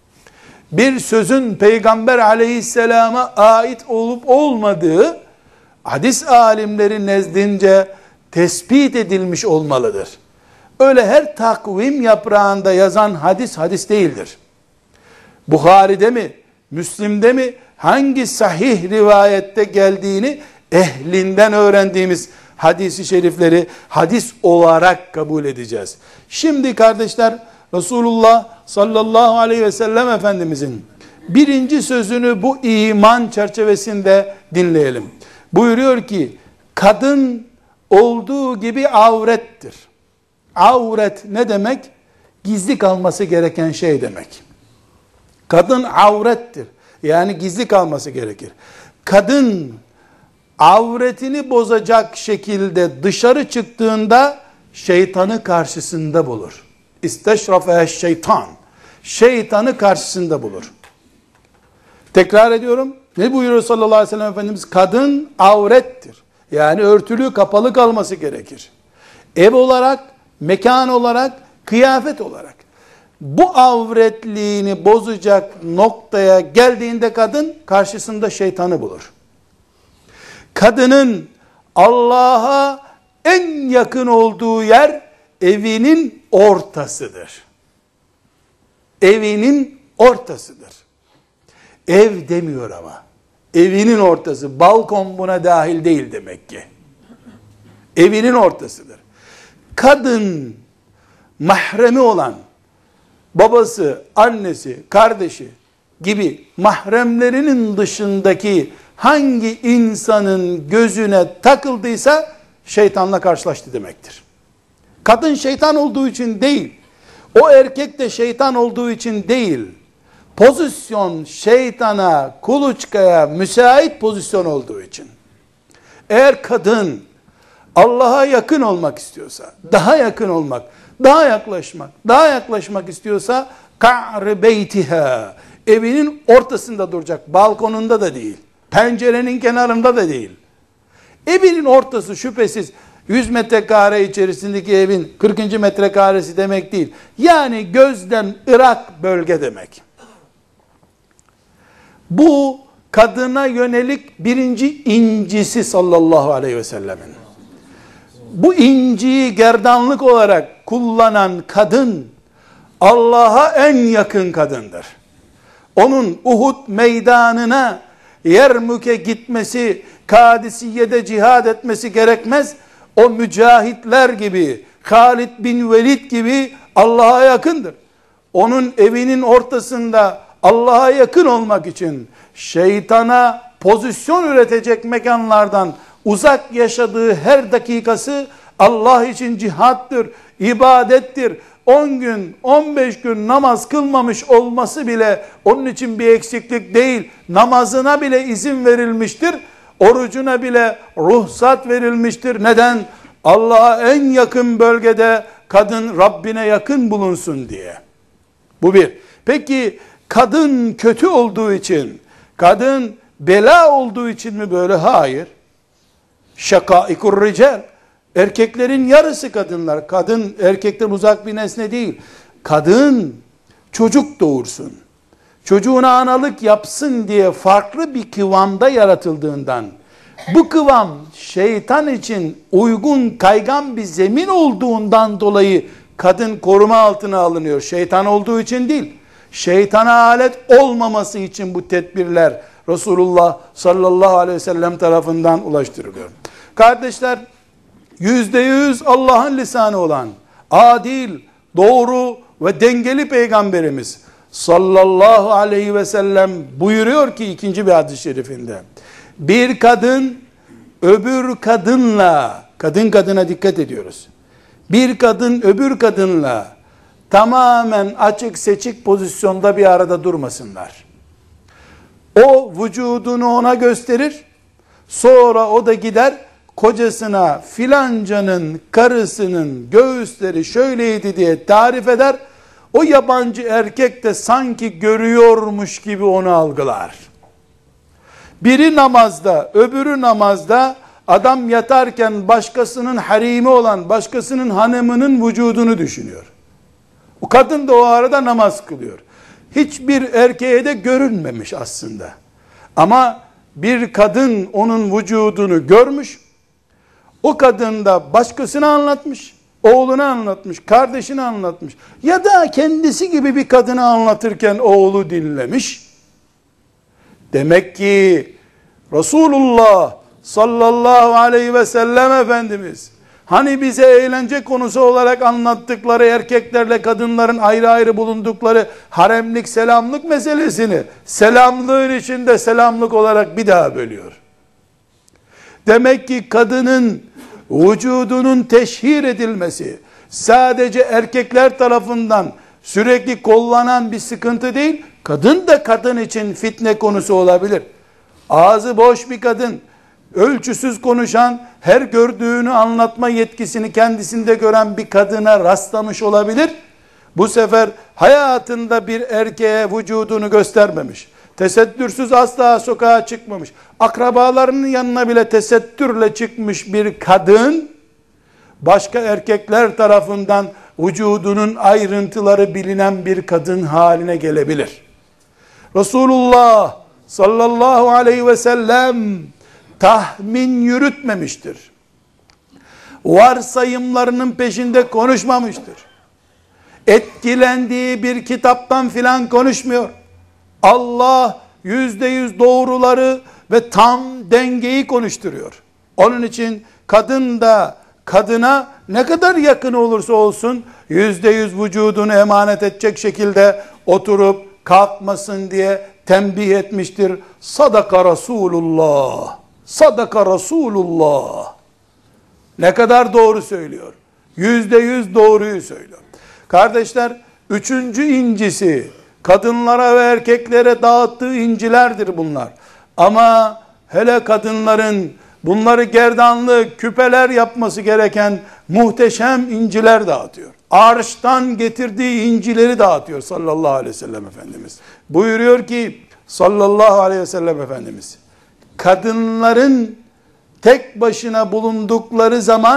Bir sözün Peygamber aleyhisselama ait olup olmadığı hadis alimleri nezdince tespit edilmiş olmalıdır. Öyle her takvim yaprağında yazan hadis hadis değildir. Buhari'de mi, Müslim'de mi, hangi sahih rivayette geldiğini ehlinden öğrendiğimiz hadisi şerifleri hadis olarak kabul edeceğiz. Şimdi kardeşler, Resulullah sallallahu aleyhi ve sellem Efendimizin birinci sözünü bu iman çerçevesinde dinleyelim. Buyuruyor ki, kadın olduğu gibi avrettir. Avret ne demek? Gizli kalması gereken şey demek. Kadın avrettir. Yani gizli kalması gerekir. Kadın avretini bozacak şekilde dışarı çıktığında şeytanı karşısında bulur. İsteşrafe şeytan. Şeytanı karşısında bulur. Tekrar ediyorum. Ne buyuruyor sallallahu aleyhi ve sellem Efendimiz? Kadın avrettir. Yani örtülü, kapalı kalması gerekir. Ev olarak, mekan olarak, kıyafet olarak. Bu avretliğini bozacak noktaya geldiğinde kadın karşısında şeytanı bulur. Kadının Allah'a en yakın olduğu yer evinin ortasıdır. Evinin ortasıdır. Ev demiyor ama. Evinin ortası. Balkon buna dahil değil demek ki. Evinin ortasıdır. Kadın mahremi olan babası, annesi, kardeşi gibi mahremlerinin dışındaki hangi insanın gözüne takıldıysa şeytanla karşılaştı demektir. Kadın şeytan olduğu için değil, o erkek de şeytan olduğu için değil, pozisyon şeytana, kuluçkaya müsait pozisyon olduğu için. Eğer kadın Allah'a yakın olmak istiyorsa, daha yakın olmak, daha yaklaşmak, daha yaklaşmak istiyorsa, ka'ri beytiha, evinin ortasında duracak, balkonunda da değil, pencerenin kenarında da değil. Evinin ortası şüphesiz, yüz metrekare içerisindeki evin kırkıncı metrekaresi demek değil. Yani gözden ırak bölge demek. Bu kadına yönelik birinci incisi sallallahu aleyhi ve sellemin. Bu inciyi gerdanlık olarak kullanan kadın Allah'a en yakın kadındır. Onun Uhud meydanına, Yermük'e gitmesi, Kadisiye'de cihad etmesi gerekmez. O mücahitler gibi, Halid bin Velid gibi Allah'a yakındır. Onun evinin ortasında Allah'a yakın olmak için şeytana pozisyon üretecek mekanlardan uzak yaşadığı her dakikası Allah için cihattır, ibadettir. on gün, on beş gün namaz kılmamış olması bile onun için bir eksiklik değil. Namazına bile izin verilmiştir. Orucuna bile ruhsat verilmiştir. Neden? Allah'a en yakın bölgede kadın Rabbine yakın bulunsun diye. Bu bir. Peki kadın kötü olduğu için, kadın bela olduğu için mi böyle? Hayır. Şakaikur rical. Erkeklerin yarısı kadınlar. Kadın erkekten uzak bir nesne değil. Kadın çocuk doğursun, çocuğuna analık yapsın diye farklı bir kıvamda yaratıldığından, bu kıvam şeytan için uygun kaygan bir zemin olduğundan dolayı kadın koruma altına alınıyor. Şeytan olduğu için değil. Şeytana alet olmaması için bu tedbirler Resulullah sallallahu aleyhi ve sellem tarafından ulaştırılıyor. Kardeşler, yüzde yüz Allah'ın lisanı olan, adil, doğru ve dengeli peygamberimiz sallallahu aleyhi ve sellem buyuruyor ki ikinci bir hadis-i şerifinde, bir kadın öbür kadınla, kadın kadına dikkat ediyoruz, bir kadın öbür kadınla tamamen açık seçik pozisyonda bir arada durmasınlar. O vücudunu ona gösterir, sonra o da gider kocasına filancanın karısının göğüsleri şöyleydi diye tarif eder. O yabancı erkek de sanki görüyormuş gibi onu algılar. Biri namazda, öbürü namazda, adam yatarken başkasının harimi olan, başkasının hanımının vücudunu düşünüyor. O kadın da o arada namaz kılıyor. Hiçbir erkeğe de görünmemiş aslında. Ama bir kadın onun vücudunu görmüş, o kadın da başkasını anlatmış, oğlunu anlatmış, kardeşini anlatmış ya da kendisi gibi bir kadını anlatırken oğlu dinlemiş. Demek ki Resulullah sallallahu aleyhi ve sellem Efendimiz hani bize eğlence konusu olarak anlattıkları erkeklerle kadınların ayrı ayrı bulundukları haremlik selamlık meselesini selamlığın içinde selamlık olarak bir daha bölüyor. Demek ki kadının vücudunun teşhir edilmesi sadece erkekler tarafından sürekli kollanan bir sıkıntı değil, kadın da kadın için fitne konusu olabilir. Ağzı boş bir kadın, ölçüsüz konuşan, her gördüğünü anlatma yetkisini kendisinde gören bir kadına rastlamış olabilir. Bu sefer hayatında bir erkeğe vücudunu göstermemiş, tesettürsüz asla sokağa çıkmamış, akrabalarının yanına bile tesettürle çıkmış bir kadın, başka erkekler tarafından vücudunun ayrıntıları bilinen bir kadın haline gelebilir. Resulullah sallallahu aleyhi ve sellem tahmin yürütmemiştir. Varsayımlarının peşinde konuşmamıştır. Etkilendiği bir kitaptan filan konuşmuyor. Allah yüzde yüz doğruları ve tam dengeyi konuşturuyor. Onun için kadın da kadına ne kadar yakın olursa olsun yüzde yüz vücudunu emanet edecek şekilde oturup kalkmasın diye tembih etmiştir. Sadaka Resulullah. Sadaka Resulullah. Ne kadar doğru söylüyor. Yüzde yüz doğruyu söylüyor. Kardeşler, üçüncü incisi, kadınlara ve erkeklere dağıttığı incilerdir bunlar. Ama hele kadınların bunları gerdanlı küpeler yapması gereken muhteşem inciler dağıtıyor. Arştan getirdiği incileri dağıtıyor sallallahu aleyhi ve sellem Efendimiz. Buyuruyor ki sallallahu aleyhi ve sellem Efendimiz, kadınların tek başına bulundukları zaman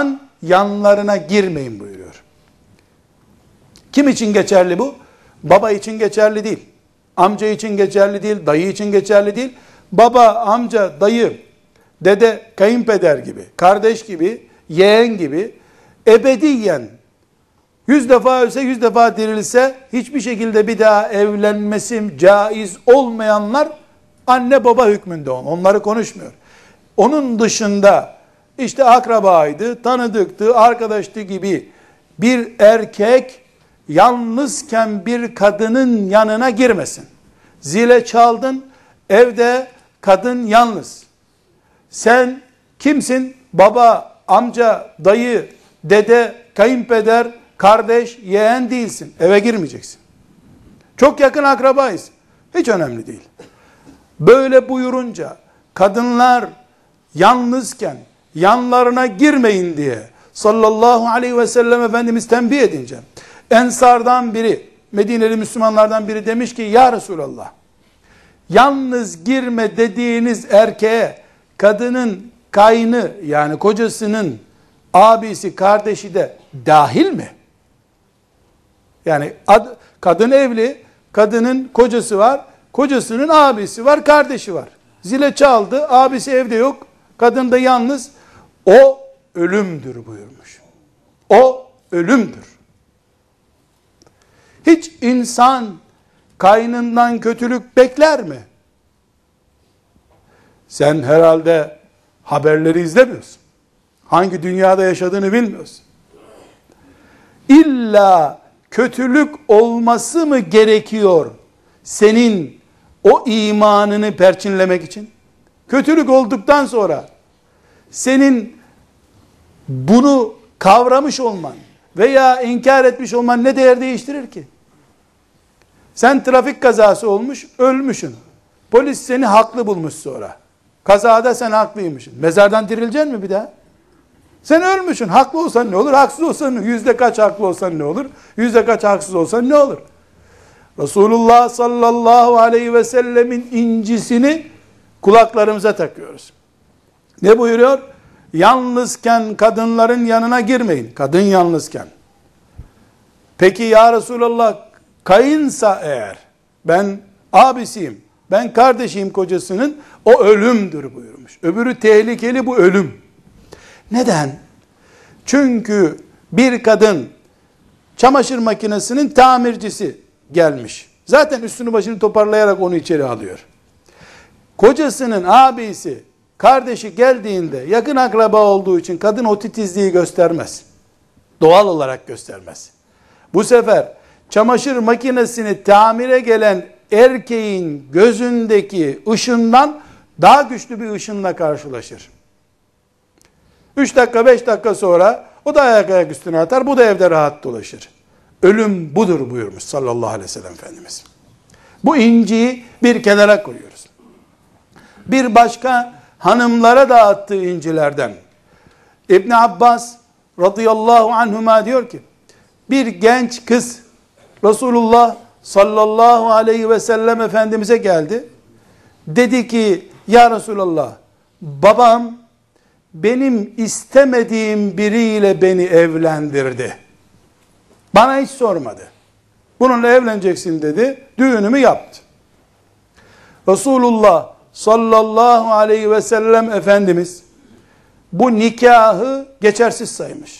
yanlarına girmeyin buyuruyor. Kim için geçerli bu? Baba için geçerli değil. Amca için geçerli değil. Dayı için geçerli değil. Baba, amca, dayı, dede, kayınpeder gibi, kardeş gibi, yeğen gibi ebediyen yüz defa ölse, yüz defa dirilse hiçbir şekilde bir daha evlenmesi caiz olmayanlar anne baba hükmünde on. Onları konuşmuyor. Onun dışında işte akrabaydı, tanıdıktı, arkadaştı gibi bir erkek yalnızken bir kadının yanına girmesin. Zile çaldın, evde kadın yalnız. Sen kimsin? Baba, amca, dayı, dede, kayınpeder, kardeş, yeğen değilsin. Eve girmeyeceksin. Çok yakın akrabayız. Hiç önemli değil. Böyle buyurunca kadınlar yalnızken yanlarına girmeyin diye sallallahu aleyhi ve sellem Efendimiz tembih edince Ensardan biri, Medineli Müslümanlardan biri demiş ki ya Resulallah, yalnız girme dediğiniz erkeğe kadının kaynı yani kocasının abisi, kardeşi de dahil mi? Yani ad, kadın evli, kadının kocası var, kocasının abisi var, kardeşi var. Zile çaldı, abisi evde yok, kadın da yalnız. O ölümdür buyurmuş. O ölümdür. Hiç insan kaynından kötülük bekler mi? Sen herhalde haberleri izlemiyorsun. Hangi dünyada yaşadığını bilmiyorsun. İlla kötülük olması mı gerekiyor senin o imanını perçinlemek için? Kötülük olduktan sonra senin bunu kavramış olman veya inkar etmiş olman ne değer değiştirir ki? Sen trafik kazası olmuş, ölmüşsün. Polis seni haklı bulmuş sonra. Kazada sen haklıymışsın. Mezardan dirileceksin mi bir daha? Sen ölmüşsün. Haklı olsan ne olur? Haksız olsan ne olur? Yüzde kaç haklı olsan ne olur? Yüzde kaç haksız olsan ne olur? Resulullah sallallahu aleyhi ve sellemin incisini kulaklarımıza takıyoruz. Ne buyuruyor? Yalnızken kadınların yanına girmeyin. Kadın yalnızken. Peki ya Resulallah, kayınsa eğer, ben abisiyim, ben kardeşiyim kocasının, o ölümdür buyurmuş. Öbürü tehlikeli, bu ölüm. Neden? Çünkü bir kadın çamaşır makinesinin tamircisi gelmiş. Zaten üstünü başını toparlayarak onu içeri alıyor. Kocasının abisi, kardeşi geldiğinde yakın akraba olduğu için kadın o titizliği göstermez. Doğal olarak göstermez. Bu sefer çamaşır makinesini tamire gelen erkeğin gözündeki ışından daha güçlü bir ışınla karşılaşır. Üç dakika, beş dakika sonra o da ayak ayak üstüne atar, bu da evde rahat dolaşır. Ölüm budur buyurmuş sallallahu aleyhi ve sellem Efendimiz. Bu inciyi bir kenara koyuyoruz. Bir başka hanımlara dağıttığı incilerden İbn Abbas radıyallahu anhuma diyor ki, bir genç kız Resulullah sallallahu aleyhi ve sellem Efendimiz'e geldi. Dedi ki ya Resulallah, babam benim istemediğim biriyle beni evlendirdi. Bana hiç sormadı. Bununla evleneceksin dedi. Düğünümü yaptı. Resulullah sallallahu aleyhi ve sellem Efendimiz bu nikahı geçersiz saymış.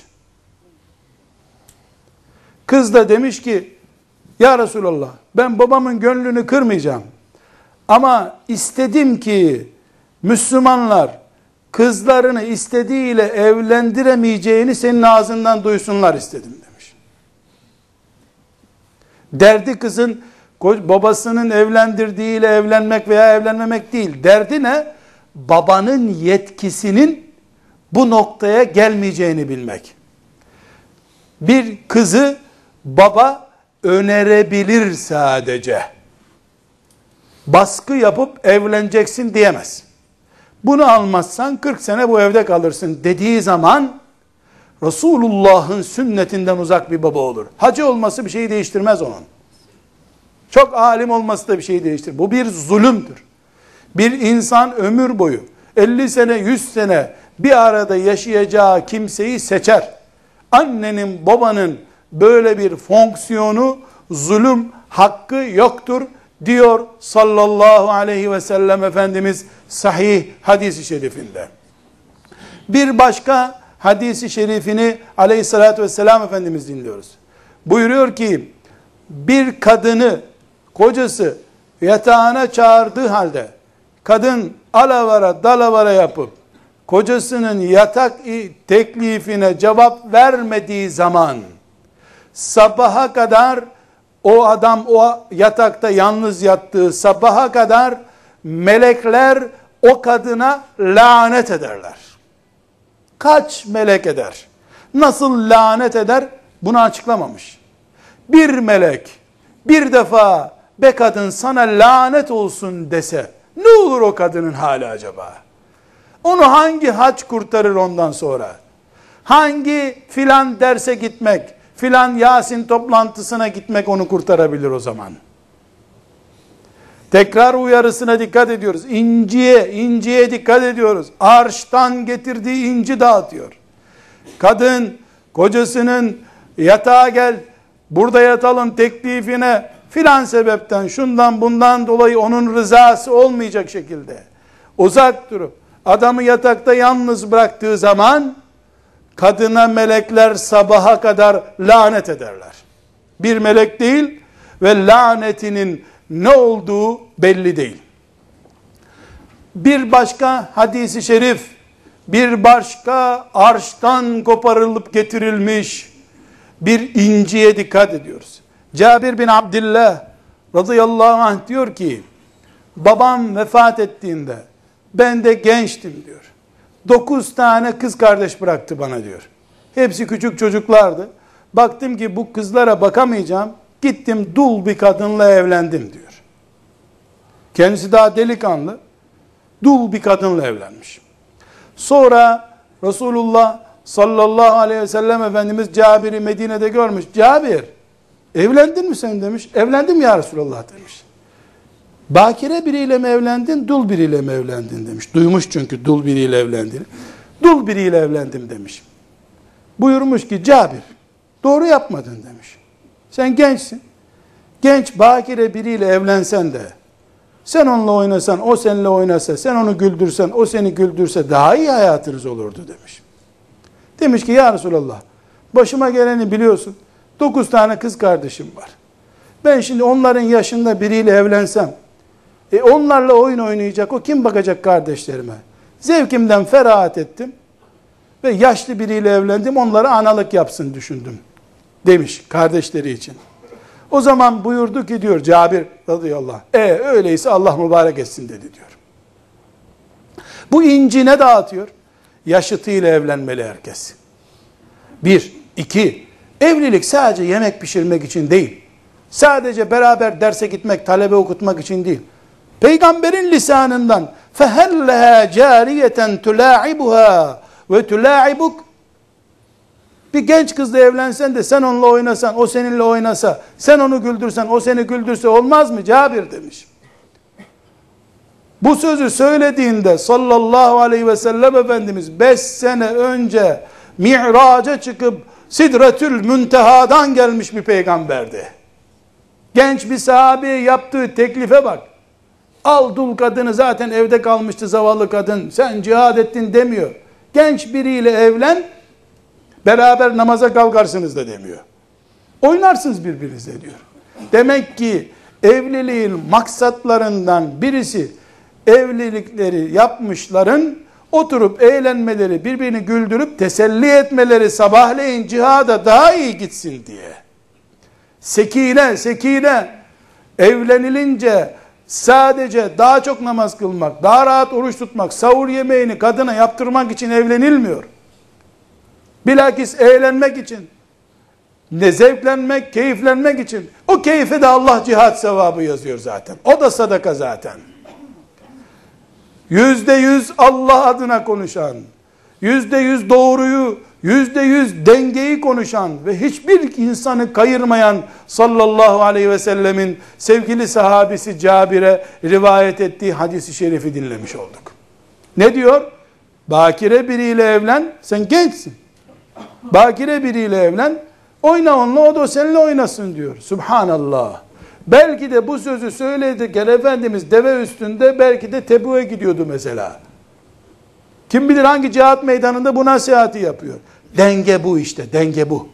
Kız da demiş ki ya Resulallah, ben babamın gönlünü kırmayacağım. Ama istedim ki Müslümanlar kızlarını istediğiyle evlendiremeyeceğini senin ağzından duysunlar istedim demiş. Derdi kızın babasının evlendirdiğiyle evlenmek veya evlenmemek değil. Derdi ne? Babanın yetkisinin bu noktaya gelmeyeceğini bilmek. Bir kızı baba önerebilir sadece. Baskı yapıp evleneceksin diyemez. Bunu almazsan kırk sene bu evde kalırsın dediği zaman Resulullah'ın sünnetinden uzak bir baba olur. Hacı olması bir şeyi değiştirmez onun. Çok alim olması da bir şeyi değiştirir. Bu bir zulümdür. Bir insan ömür boyu elli sene, yüz sene bir arada yaşayacağı kimseyi seçer. Annenin, babanın böyle bir fonksiyonu, zulüm hakkı yoktur diyor sallallahu aleyhi ve sellem Efendimiz sahih hadisi şerifinde. Bir başka hadisi şerifini aleyhissalatü vesselam Efendimiz dinliyoruz. Buyuruyor ki, bir kadını kocası yatağına çağırdığı halde kadın alavara dalavara yapıp kocasının yatak teklifine cevap vermediği zaman sabaha kadar, o adam o yatakta yalnız yattığı sabaha kadar melekler o kadına lanet ederler. Kaç melek eder? Nasıl lanet eder? Bunu açıklamamış. Bir melek bir defa be kadın sana lanet olsun dese ne olur o kadının hali acaba? Onu hangi hac kurtarır ondan sonra? Hangi filan derse gitmek, filan Yasin toplantısına gitmek onu kurtarabilir o zaman? Tekrar uyarısına dikkat ediyoruz. İnciye, inciye dikkat ediyoruz. Arştan getirdiği inci dağıtıyor. Kadın kocasının yatağa gel, burada yatalım teklifine filan sebepten, şundan bundan dolayı onun rızası olmayacak şekilde uzak durup adamı yatakta yalnız bıraktığı zaman kadına melekler sabaha kadar lanet ederler. Bir melek değil ve lanetinin ne olduğu belli değil. Bir başka hadisi şerif, bir başka arştan koparılıp getirilmiş bir inciye dikkat ediyoruz. Cabir bin Abdullah radıyallahu anh diyor ki, babam vefat ettiğinde ben de gençtim diyor. Dokuz tane kız kardeş bıraktı bana diyor. Hepsi küçük çocuklardı. Baktım ki bu kızlara bakamayacağım. Gittim dul bir kadınla evlendim diyor. Kendisi daha delikanlı. Dul bir kadınla evlenmiş. Sonra Resulullah sallallahu aleyhi ve sellem Efendimiz Cabir'i Medine'de görmüş. Cabir, evlendin mi sen demiş. Evlendim ya Resulullah demiş. Bakire biriyle mi evlendin, dul biriyle mi evlendin demiş. Duymuş çünkü dul biriyle evlendiğini. Dul biriyle evlendim demiş. Buyurmuş ki Cabir, doğru yapmadın demiş. Sen gençsin. Genç bakire biriyle evlensen de, sen onunla oynasan, o seninle oynasa, sen onu güldürsen, o seni güldürse daha iyi hayatınız olurdu demiş. Demiş ki ya Resulallah, başıma geleni biliyorsun. Dokuz tane kız kardeşim var. Ben şimdi onların yaşında biriyle evlensem, e onlarla oyun oynayacak, o kim bakacak kardeşlerime? Zevkimden ferahat ettim ve yaşlı biriyle evlendim, onlara analık yapsın düşündüm demiş kardeşleri için. O zaman buyurdu ki diyor Cabir radıyallahu anh, e öyleyse Allah mübarek etsin dedi diyor. Bu inci ne dağıtıyor? Yaşıtıyla evlenmeli herkes. Bir, iki, evlilik sadece yemek pişirmek için değil. Sadece beraber derse gitmek, talebe okutmak için değil. Peygamberin lisanından فَهَلَّهَا جَارِيَةً تُلَاعِبُهَا وَتُلَاعِبُكَ. Bir genç kızla evlensen de sen onunla oynasan, o seninle oynasa, sen onu güldürsen, o seni güldürse olmaz mı Cabir demiş. Bu sözü söylediğinde sallallahu aleyhi ve sellem Efendimiz beş sene önce Mi'raca çıkıp Sidretül Münteha'dan gelmiş bir peygamberdi. Genç bir sahabeye yaptığı teklife bak. Al dul kadını, zaten evde kalmıştı zavallı kadın, sen cihad ettin demiyor. Genç biriyle evlen, beraber namaza kalkarsınız da demiyor. Oynarsınız birbirinize diyor. Demek ki evliliğin maksatlarından birisi, evlilikleri yapmışların oturup eğlenmeleri, birbirini güldürüp teselli etmeleri, sabahleyin cihada daha iyi gitsin diye. Sekine, sekine, evlenilince sadece daha çok namaz kılmak, daha rahat oruç tutmak, sahur yemeğini kadına yaptırmak için evlenilmiyor. Bilakis eğlenmek için, ne zevklenmek, keyiflenmek için. O keyfe de Allah cihat sevabı yazıyor zaten. O da sadaka zaten. Yüzde yüz Allah adına konuşan, yüzde yüz doğruyu, yüzde yüz dengeyi konuşan ve hiçbir insanı kayırmayan sallallahu aleyhi ve sellemin sevgili sahabisi Cabir'e rivayet ettiği hadisi şerifi dinlemiş olduk. Ne diyor? Bakire biriyle evlen, sen gençsin. Bakire biriyle evlen, oyna onunla, o da seninle oynasın diyor. Subhanallah. Belki de bu sözü söyledirken Efendimiz deve üstünde belki de Tebuk'a gidiyordu mesela. Kim bilir hangi cihat meydanında bu nasihati yapıyor. Denge bu işte, denge bu.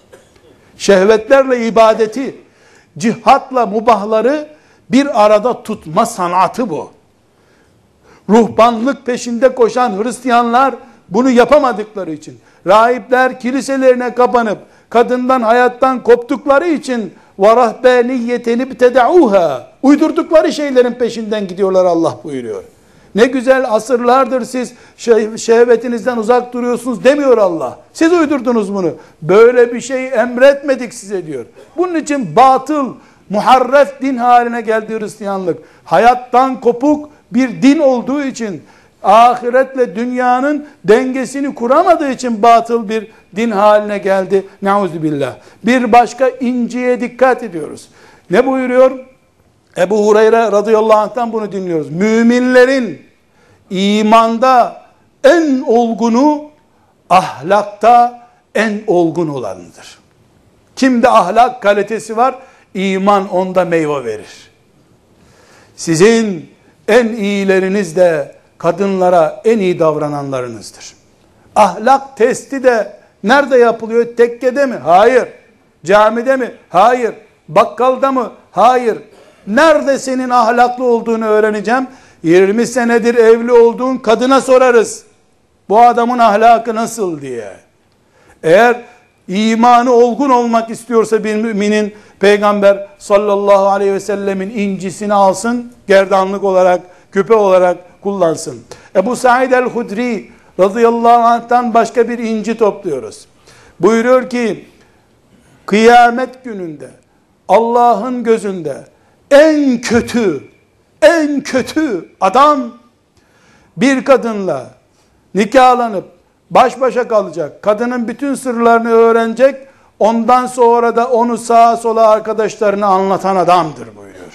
Şehvetlerle ibadeti, cihatla mubahları bir arada tutma sanatı bu. Ruhbanlık peşinde koşan Hristiyanlar bunu yapamadıkları için, rahipler kiliselerine kapanıp kadından, hayattan koptukları için وَرَهْبَانِيَّةً ابْتَدَعُوهَا uydurdukları şeylerin peşinden gidiyorlar, Allah buyuruyor. Ne güzel asırlardır siz şehvetinizden uzak duruyorsunuz demiyor Allah. Siz uydurdunuz bunu. Böyle bir şey emretmedik size diyor. Bunun için batıl, muharref din haline geldi Hristiyanlık. Hayattan kopuk bir din olduğu için, ahiretle dünyanın dengesini kuramadığı için batıl bir din haline geldi. Nauzubillah. Bir başka inciye dikkat ediyoruz. Ne buyuruyor? Ebu Hureyre radıyallahu anh'tan bunu dinliyoruz. Müminlerin imanda en olgunu, ahlakta en olgun olanıdır. Kimde ahlak kalitesi var, iman onda meyve verir. Sizin en iyileriniz de kadınlara en iyi davrananlarınızdır. Ahlak testi de nerede yapılıyor? Tekkede mi? Hayır. Camide mi? Hayır. Bakkalda mı? Hayır. Nerede senin ahlaklı olduğunu öğreneceğim? yirmi senedir evli olduğun kadına sorarız. Bu adamın ahlakı nasıl diye. Eğer imanı olgun olmak istiyorsa bir müminin, Peygamber sallallahu aleyhi ve sellemin incisini alsın, gerdanlık olarak, küpe olarak kullansın. Ebu Said el-Hudri radıyallahu anh'tan başka bir inci topluyoruz. Buyuruyor ki, kıyamet gününde Allah'ın gözünde en kötü, en kötü adam bir kadınla nikahlanıp baş başa kalacak, kadının bütün sırlarını öğrenecek, ondan sonra da onu sağa sola arkadaşlarına anlatan adamdır buyuruyor.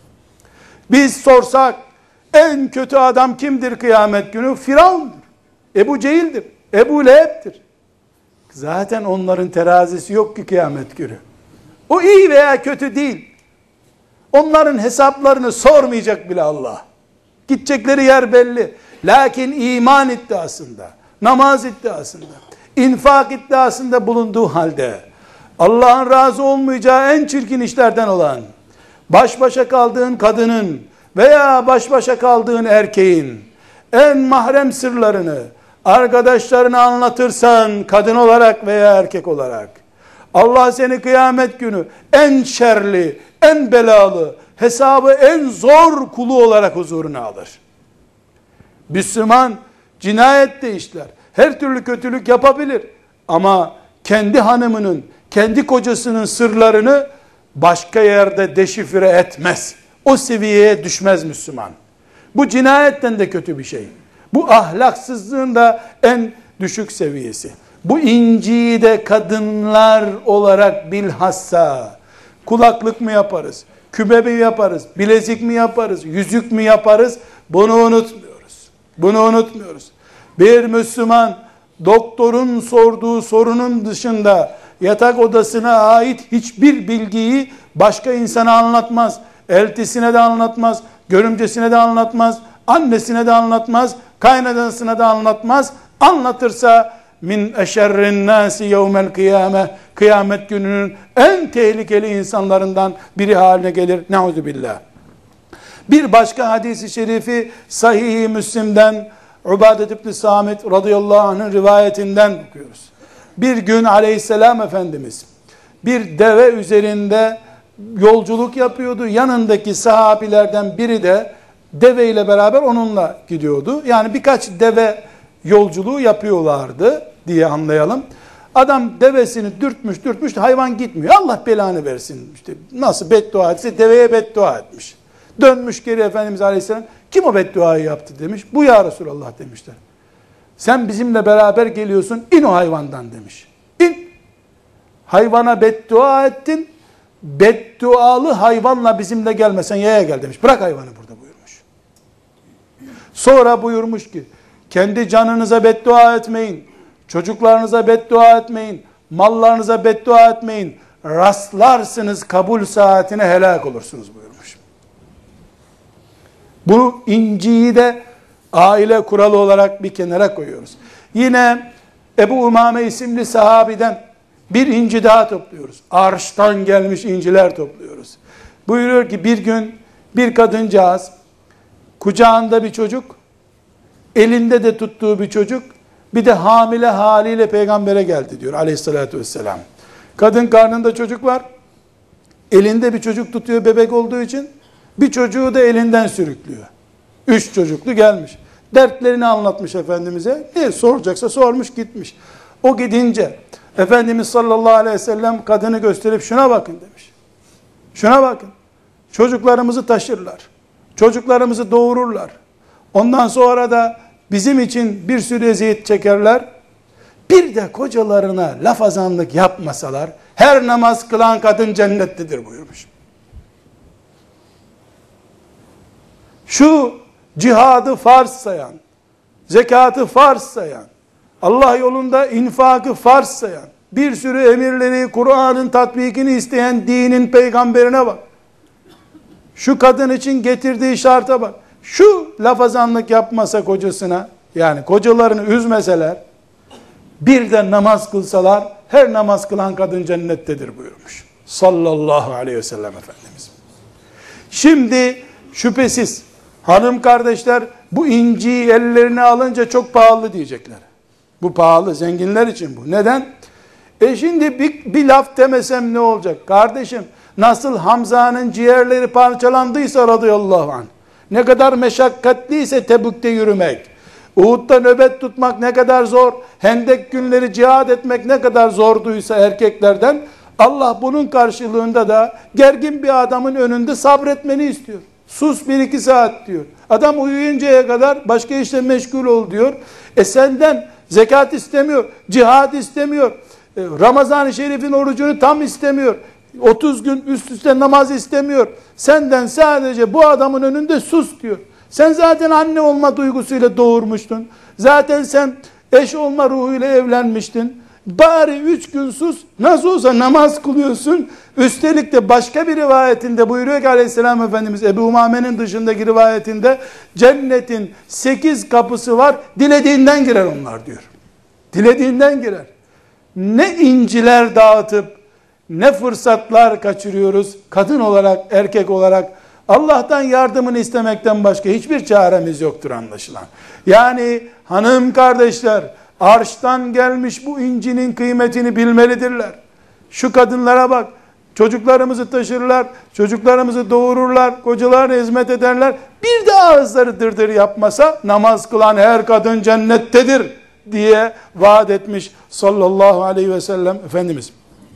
Biz sorsak en kötü adam kimdir kıyamet günü? Firavun'dur, Ebu Cehil'dir, Ebu Leheb'tir. Zaten onların terazisi yok ki kıyamet günü. O iyi veya kötü değil. Onların hesaplarını sormayacak bile Allah. Gidecekleri yer belli. Lakin iman iddiasında, namaz iddiasında, infak iddiasında bulunduğu halde, Allah'ın razı olmayacağı en çirkin işlerden olan, baş başa kaldığın kadının veya baş başa kaldığın erkeğin en mahrem sırlarını arkadaşlarına anlatırsan, kadın olarak veya erkek olarak, Allah seni kıyamet günü en şerli, en belalı, hesabı en zor kulu olarak huzuruna alır. Müslüman cinayet de işler, her türlü kötülük yapabilir ama kendi hanımının, kendi kocasının sırlarını başka yerde deşifre etmez. O seviyeye düşmez Müslüman. Bu cinayetten de kötü bir şey. Bu ahlaksızlığın da en düşük seviyesi. Bu inciyi de kadınlar olarak bilhassa kulaklık mı yaparız, küpe mi yaparız, bilezik mi yaparız, yüzük mü yaparız? Bunu unutmuyoruz. Bunu unutmuyoruz. Bir Müslüman doktorun sorduğu sorunun dışında yatak odasına ait hiçbir bilgiyi başka insana anlatmaz. Eltisine de anlatmaz, görümcesine de anlatmaz, annesine de anlatmaz, kaynanasına da anlatmaz. Anlatırsa min eşerrin nasi yevmel kıyame, kıyamet gününün en tehlikeli insanlarından biri haline gelir. Neuzubillah. Bir başka hadisi şerifi Sahih-i Müslim'den Ubadet ibn Samit radıyallahu anh'ın rivayetinden okuyoruz. Bir gün aleyhisselam Efendimiz bir deve üzerinde yolculuk yapıyordu. Yanındaki sahabilerden biri de deve ile beraber onunla gidiyordu. Yani birkaç deve yolculuğu yapıyorlardı diye anlayalım. Adam devesini dürtmüş dürtmüş, hayvan gitmiyor. Allah belanı versin. İşte nasıl beddua etse deveye beddua etmiş. Dönmüş geri Efendimiz Aleyhisselam, kim o bedduayı yaptı demiş. Bu ya Resulallah demişler. Sen bizimle beraber geliyorsun, in o hayvandan demiş. İn. Hayvana beddua ettin. Beddualı hayvanla bizimle gelmesen yaya gel demiş. Bırak hayvanı burada buyurmuş. Sonra buyurmuş ki, Kendi canınıza beddua etmeyin. Çocuklarınıza beddua etmeyin. Mallarınıza beddua etmeyin. Rastlarsınız kabul saatine helak olursunuz buyurmuş. Bu inciyi de aile kuralı olarak bir kenara koyuyoruz. Yine Ebu Umame isimli sahabiden bir inci daha topluyoruz. Arştan gelmiş inciler topluyoruz. Buyuruyor ki bir gün bir kadıncağız, kucağında bir çocuk, elinde de tuttuğu bir çocuk, bir de hamile haliyle peygambere geldi diyor aleyhissalatü vesselam. Kadın karnında çocuk var, elinde bir çocuk tutuyor bebek olduğu için, bir çocuğu da elinden sürüklüyor. Üç çocuklu gelmiş. Dertlerini anlatmış Efendimiz'e. Ne soracaksa sormuş gitmiş. O gidince Efendimiz sallallahu aleyhi ve sellem kadını gösterip şuna bakın demiş. Şuna bakın. Çocuklarımızı taşırlar. Çocuklarımızı doğururlar. Ondan sonra da bizim için bir sürü eziyet çekerler. Bir de kocalarına lafazanlık yapmasalar her namaz kılan kadın cennettedir buyurmuş. Şu cihadı farz sayan, zekatı farz sayan, Allah yolunda infakı farz sayan, bir sürü emirleri, Kur'an'ın tatbikini isteyen dinin peygamberine bak. Şu kadın için getirdiği şarta bak. Şu lafazanlık yapmasa kocasına, yani kocalarını üzmeseler, bir de namaz kılsalar, her namaz kılan kadın cennettedir buyurmuş. Sallallahu aleyhi ve sellem Efendimiz. Şimdi şüphesiz hanım kardeşler bu inciyi ellerine alınca çok pahalı diyecekler. Bu pahalı, zenginler için bu. Neden? E şimdi bir, bir laf demesem ne olacak? Kardeşim nasıl Hamza'nın ciğerleri parçalandıysa radıyallahu anh, ne kadar meşakkatliyse Tebük'te yürümek, Uhud'da nöbet tutmak ne kadar zor, Hendek günleri cihad etmek ne kadar zorduysa erkeklerden, Allah bunun karşılığında da gergin bir adamın önünde sabretmeni istiyor. Sus bir iki saat diyor. Adam uyuyuncaya kadar başka işle meşgul ol diyor. E senden zekat istemiyor, cihad istemiyor, Ramazan-ı Şerif'in orucunu tam istemiyor, otuz gün üst üste namaz istemiyor. Senden sadece bu adamın önünde sus diyor. Sen zaten anne olma duygusuyla doğurmuştun. Zaten sen eş olma ruhuyla evlenmiştin. Bari üç gün sus, nasıl olsa namaz kılıyorsun. Üstelik de başka bir rivayetinde buyuruyor ki aleyhisselam Efendimiz, Ebu Umame'nin dışındaki rivayetinde, cennetin sekiz kapısı var, dilediğinden girer onlar diyor. Dilediğinden girer. Ne inciler dağıtıp, ne fırsatlar kaçırıyoruz, kadın olarak, erkek olarak. Allah'tan yardımını istemekten başka hiçbir çaremiz yoktur anlaşılan. Yani hanım kardeşler, arştan gelmiş bu incinin kıymetini bilmelidirler. Şu kadınlara bak, çocuklarımızı taşırlar, çocuklarımızı doğururlar, kocalarına hizmet ederler. Bir de ağızları dırdır yapmasa, namaz kılan her kadın cennettedir diye vaat etmiş sallallahu aleyhi ve sellem Efendimiz.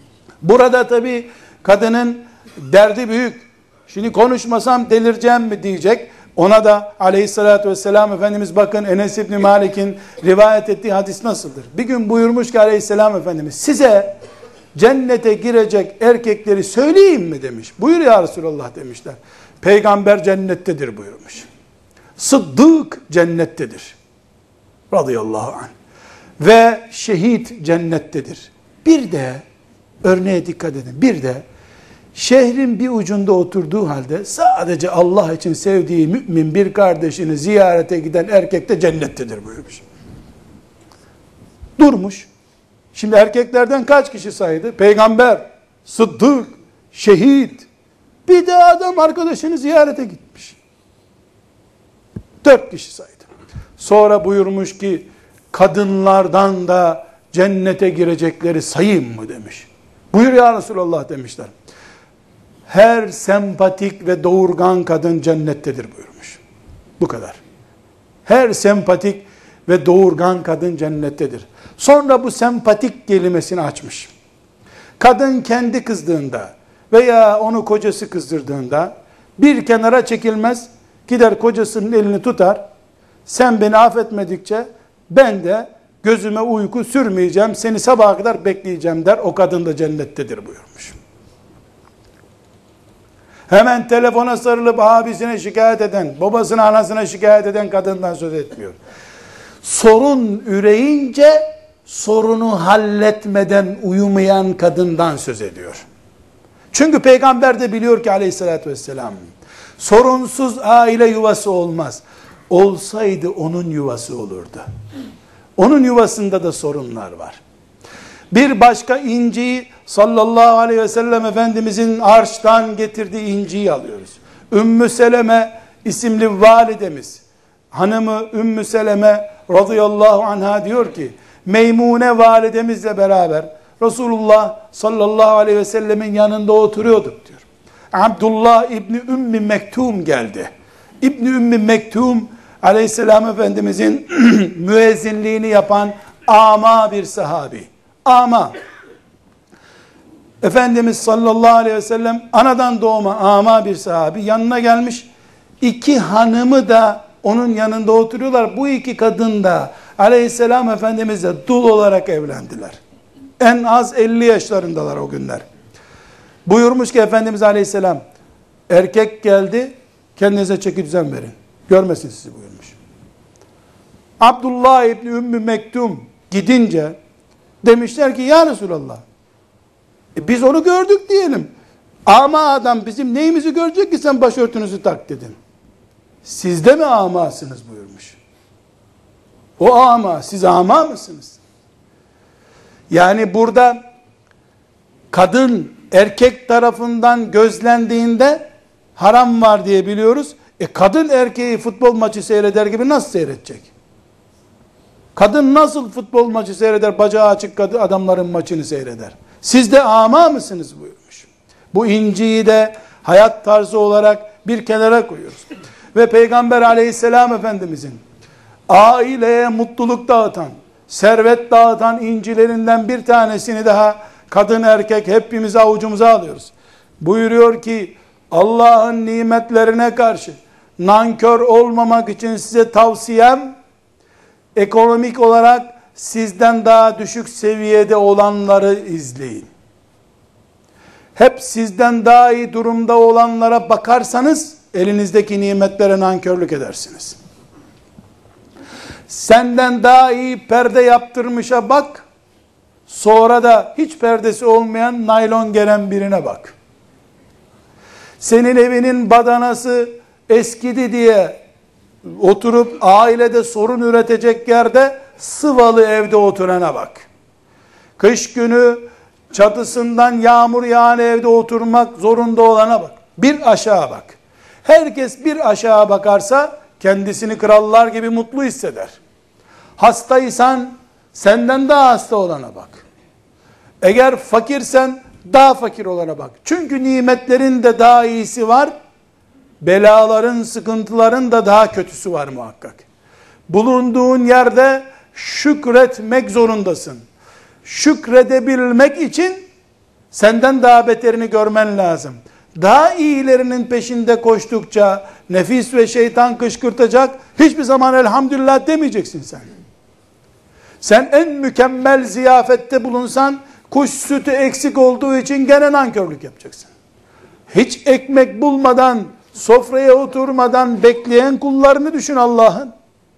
Burada tabi kadının derdi büyük. Şimdi konuşmasam delireceğim mi diyecek. Ona da aleyhissalatü vesselam Efendimiz, bakın Enes İbni Malik'in rivayet ettiği hadis nasıldır? Bir gün buyurmuş ki aleyhisselam Efendimiz, size cennete girecek erkekleri söyleyeyim mi demiş. Buyur ya Resulallah demişler. Peygamber cennettedir buyurmuş. Sıddık cennettedir. Radıyallahu anh. Ve şehit cennettedir. Bir de örneğe dikkat edin. Bir de şehrin bir ucunda oturduğu halde sadece Allah için sevdiği mümin bir kardeşini ziyarete giden erkek de cennettedir buyurmuş. Durmuş. Şimdi erkeklerden kaç kişi saydı? Peygamber, sıddık, şehit. Bir de adam arkadaşını ziyarete gitmiş. Dört kişi saydı. Sonra buyurmuş ki, kadınlardan da cennete girecekleri sayayım mı demiş. Buyur ya Resulallah demişler. Her sempatik ve doğurgan kadın cennettedir buyurmuş. Bu kadar. Her sempatik ve doğurgan kadın cennettedir. Sonra bu sempatik kelimesini açmış. Kadın kendi kızdığında veya onu kocası kızdırdığında bir kenara çekilmez, gider kocasının elini tutar. Sen beni affetmedikçe ben de gözüme uyku sürmeyeceğim, seni sabaha kadar bekleyeceğim der. O kadın da cennettedir buyurmuş. Hemen telefona sarılıp abisine şikayet eden, babasına anasına şikayet eden kadından söz etmiyor. Sorun üreyince sorunu halletmeden uyumayan kadından söz ediyor. Çünkü peygamber de biliyor ki aleyhissalatü vesselam, sorunsuz aile yuvası olmaz. Olsaydı onun yuvası olurdu. Onun yuvasında da sorunlar var. Bir başka inciyi sallallahu aleyhi ve sellem Efendimizin arştan getirdiği inciyi alıyoruz. Ümmü Seleme isimli validemiz, hanımı Ümmü Seleme radıyallahu anha diyor ki, Meymune validemizle beraber Resulullah sallallahu aleyhi ve sellemin yanında oturuyorduk diyor. Abdullah İbni Ümmü Mektum geldi. İbni Ümmü Mektum aleyhisselam Efendimizin müezzinliğini yapan ama bir sahabi. Ama Efendimiz sallallahu aleyhi ve sellem anadan doğma ama bir sahabi yanına gelmiş. İki hanımı da onun yanında oturuyorlar. Bu iki kadın da aleyhisselam Efendimiz'le dul olarak evlendiler. En az elli yaşlarındalar o günler. Buyurmuş ki Efendimiz aleyhisselam, erkek geldi, kendinize çeki düzen verin, görmesin sizi buyurmuş. Abdullah İbni Ümmü Mektum gidince demişler ki ya Resulallah, e biz onu gördük diyelim. Ama adam bizim neyimizi görecek ki sen başörtünüzü tak dedin. Siz de mi amasınız buyurmuş. O ama, siz ama mısınız? Yani burada kadın erkek tarafından gözlendiğinde haram var diye biliyoruz. E kadın erkeği futbol maçı seyreder gibi nasıl seyredecek? Kadın nasıl futbol maçı seyreder, bacağı açık adamların maçını seyreder? Siz de ama mısınız buyurmuş. Bu inciyi de hayat tarzı olarak bir kenara koyuyoruz. Ve Peygamber aleyhisselam Efendimizin aileye mutluluk dağıtan, servet dağıtan incilerinden bir tanesini daha kadın erkek hepimiz avucumuza alıyoruz. Buyuruyor ki Allah'ın nimetlerine karşı nankör olmamak için size tavsiyem, ekonomik olarak sizden daha düşük seviyede olanları izleyin. Hep sizden daha iyi durumda olanlara bakarsanız elinizdeki nimetlere nankörlük edersiniz. Senden daha iyi perde yaptırmışa bak, sonra da hiç perdesi olmayan naylon gelen birine bak. Senin evinin badanası eskidi diye oturup ailede sorun üretecek yerde sıvalı evde oturana bak. Kış günü çatısından yağmur yağan evde oturmak zorunda olana bak. Bir aşağı bak. Herkes bir aşağı bakarsa kendisini krallar gibi mutlu hisseder. Hastaysan senden daha hasta olana bak. Eğer fakirsen daha fakir olana bak. Çünkü nimetlerin de daha iyisi var. Belaların, sıkıntıların da daha kötüsü var muhakkak. Bulunduğun yerde şükretmek zorundasın. Şükredebilmek için senden daha beterini görmen lazım. Daha iyilerinin peşinde koştukça nefis ve şeytan kışkırtacak, hiçbir zaman elhamdülillah demeyeceksin sen. Sen en mükemmel ziyafette bulunsan, kuş sütü eksik olduğu için gene nankörlük yapacaksın. Hiç ekmek bulmadan, sofraya oturmadan bekleyen kullarını düşün Allah'ın.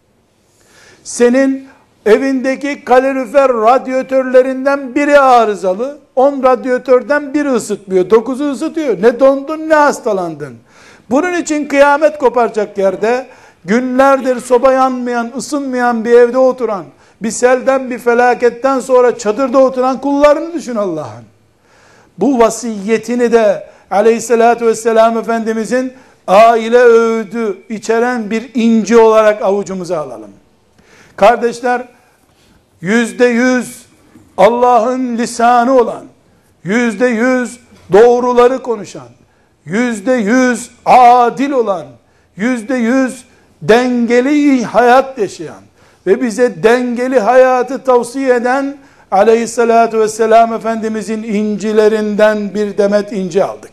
Senin evindeki kalorifer radyatörlerinden biri arızalı, on radyatörden biri ısıtmıyor, dokuzu ısıtıyor. Ne dondun ne hastalandın. Bunun için kıyamet koparacak yerde, günlerdir soba yanmayan, ısınmayan bir evde oturan, bir selden bir felaketten sonra çadırda oturan kullarını düşün Allah'ın. Bu vasiyetini de aleyhissalatü vesselam Efendimizin aile öğüdü içeren bir inci olarak avucumuza alalım. Kardeşler, yüzde yüz Allah'ın lisanı olan, yüzde yüz doğruları konuşan, yüzde yüz adil olan, yüzde yüz dengeli hayat yaşayan ve bize dengeli hayatı tavsiye eden aleyhissalatü vesselam Efendimizin incilerinden bir demet inci aldık.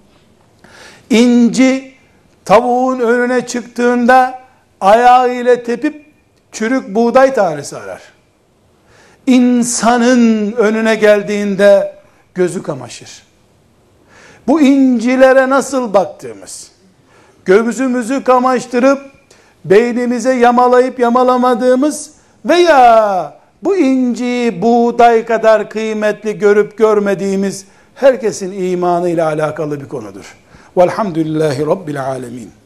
İnci tavuğun önüne çıktığında ayağıyla tepip çürük buğday tanesi arar. İnsanın önüne geldiğinde gözü kamaşır. Bu incilere nasıl baktığımız, gözümüzü kamaştırıp beynimize yamalayıp yamalamadığımız veya bu inci buğday kadar kıymetli görüp görmediğimiz herkesin imanıyla alakalı bir konudur. Velhamdülillahi Rabbil alemin.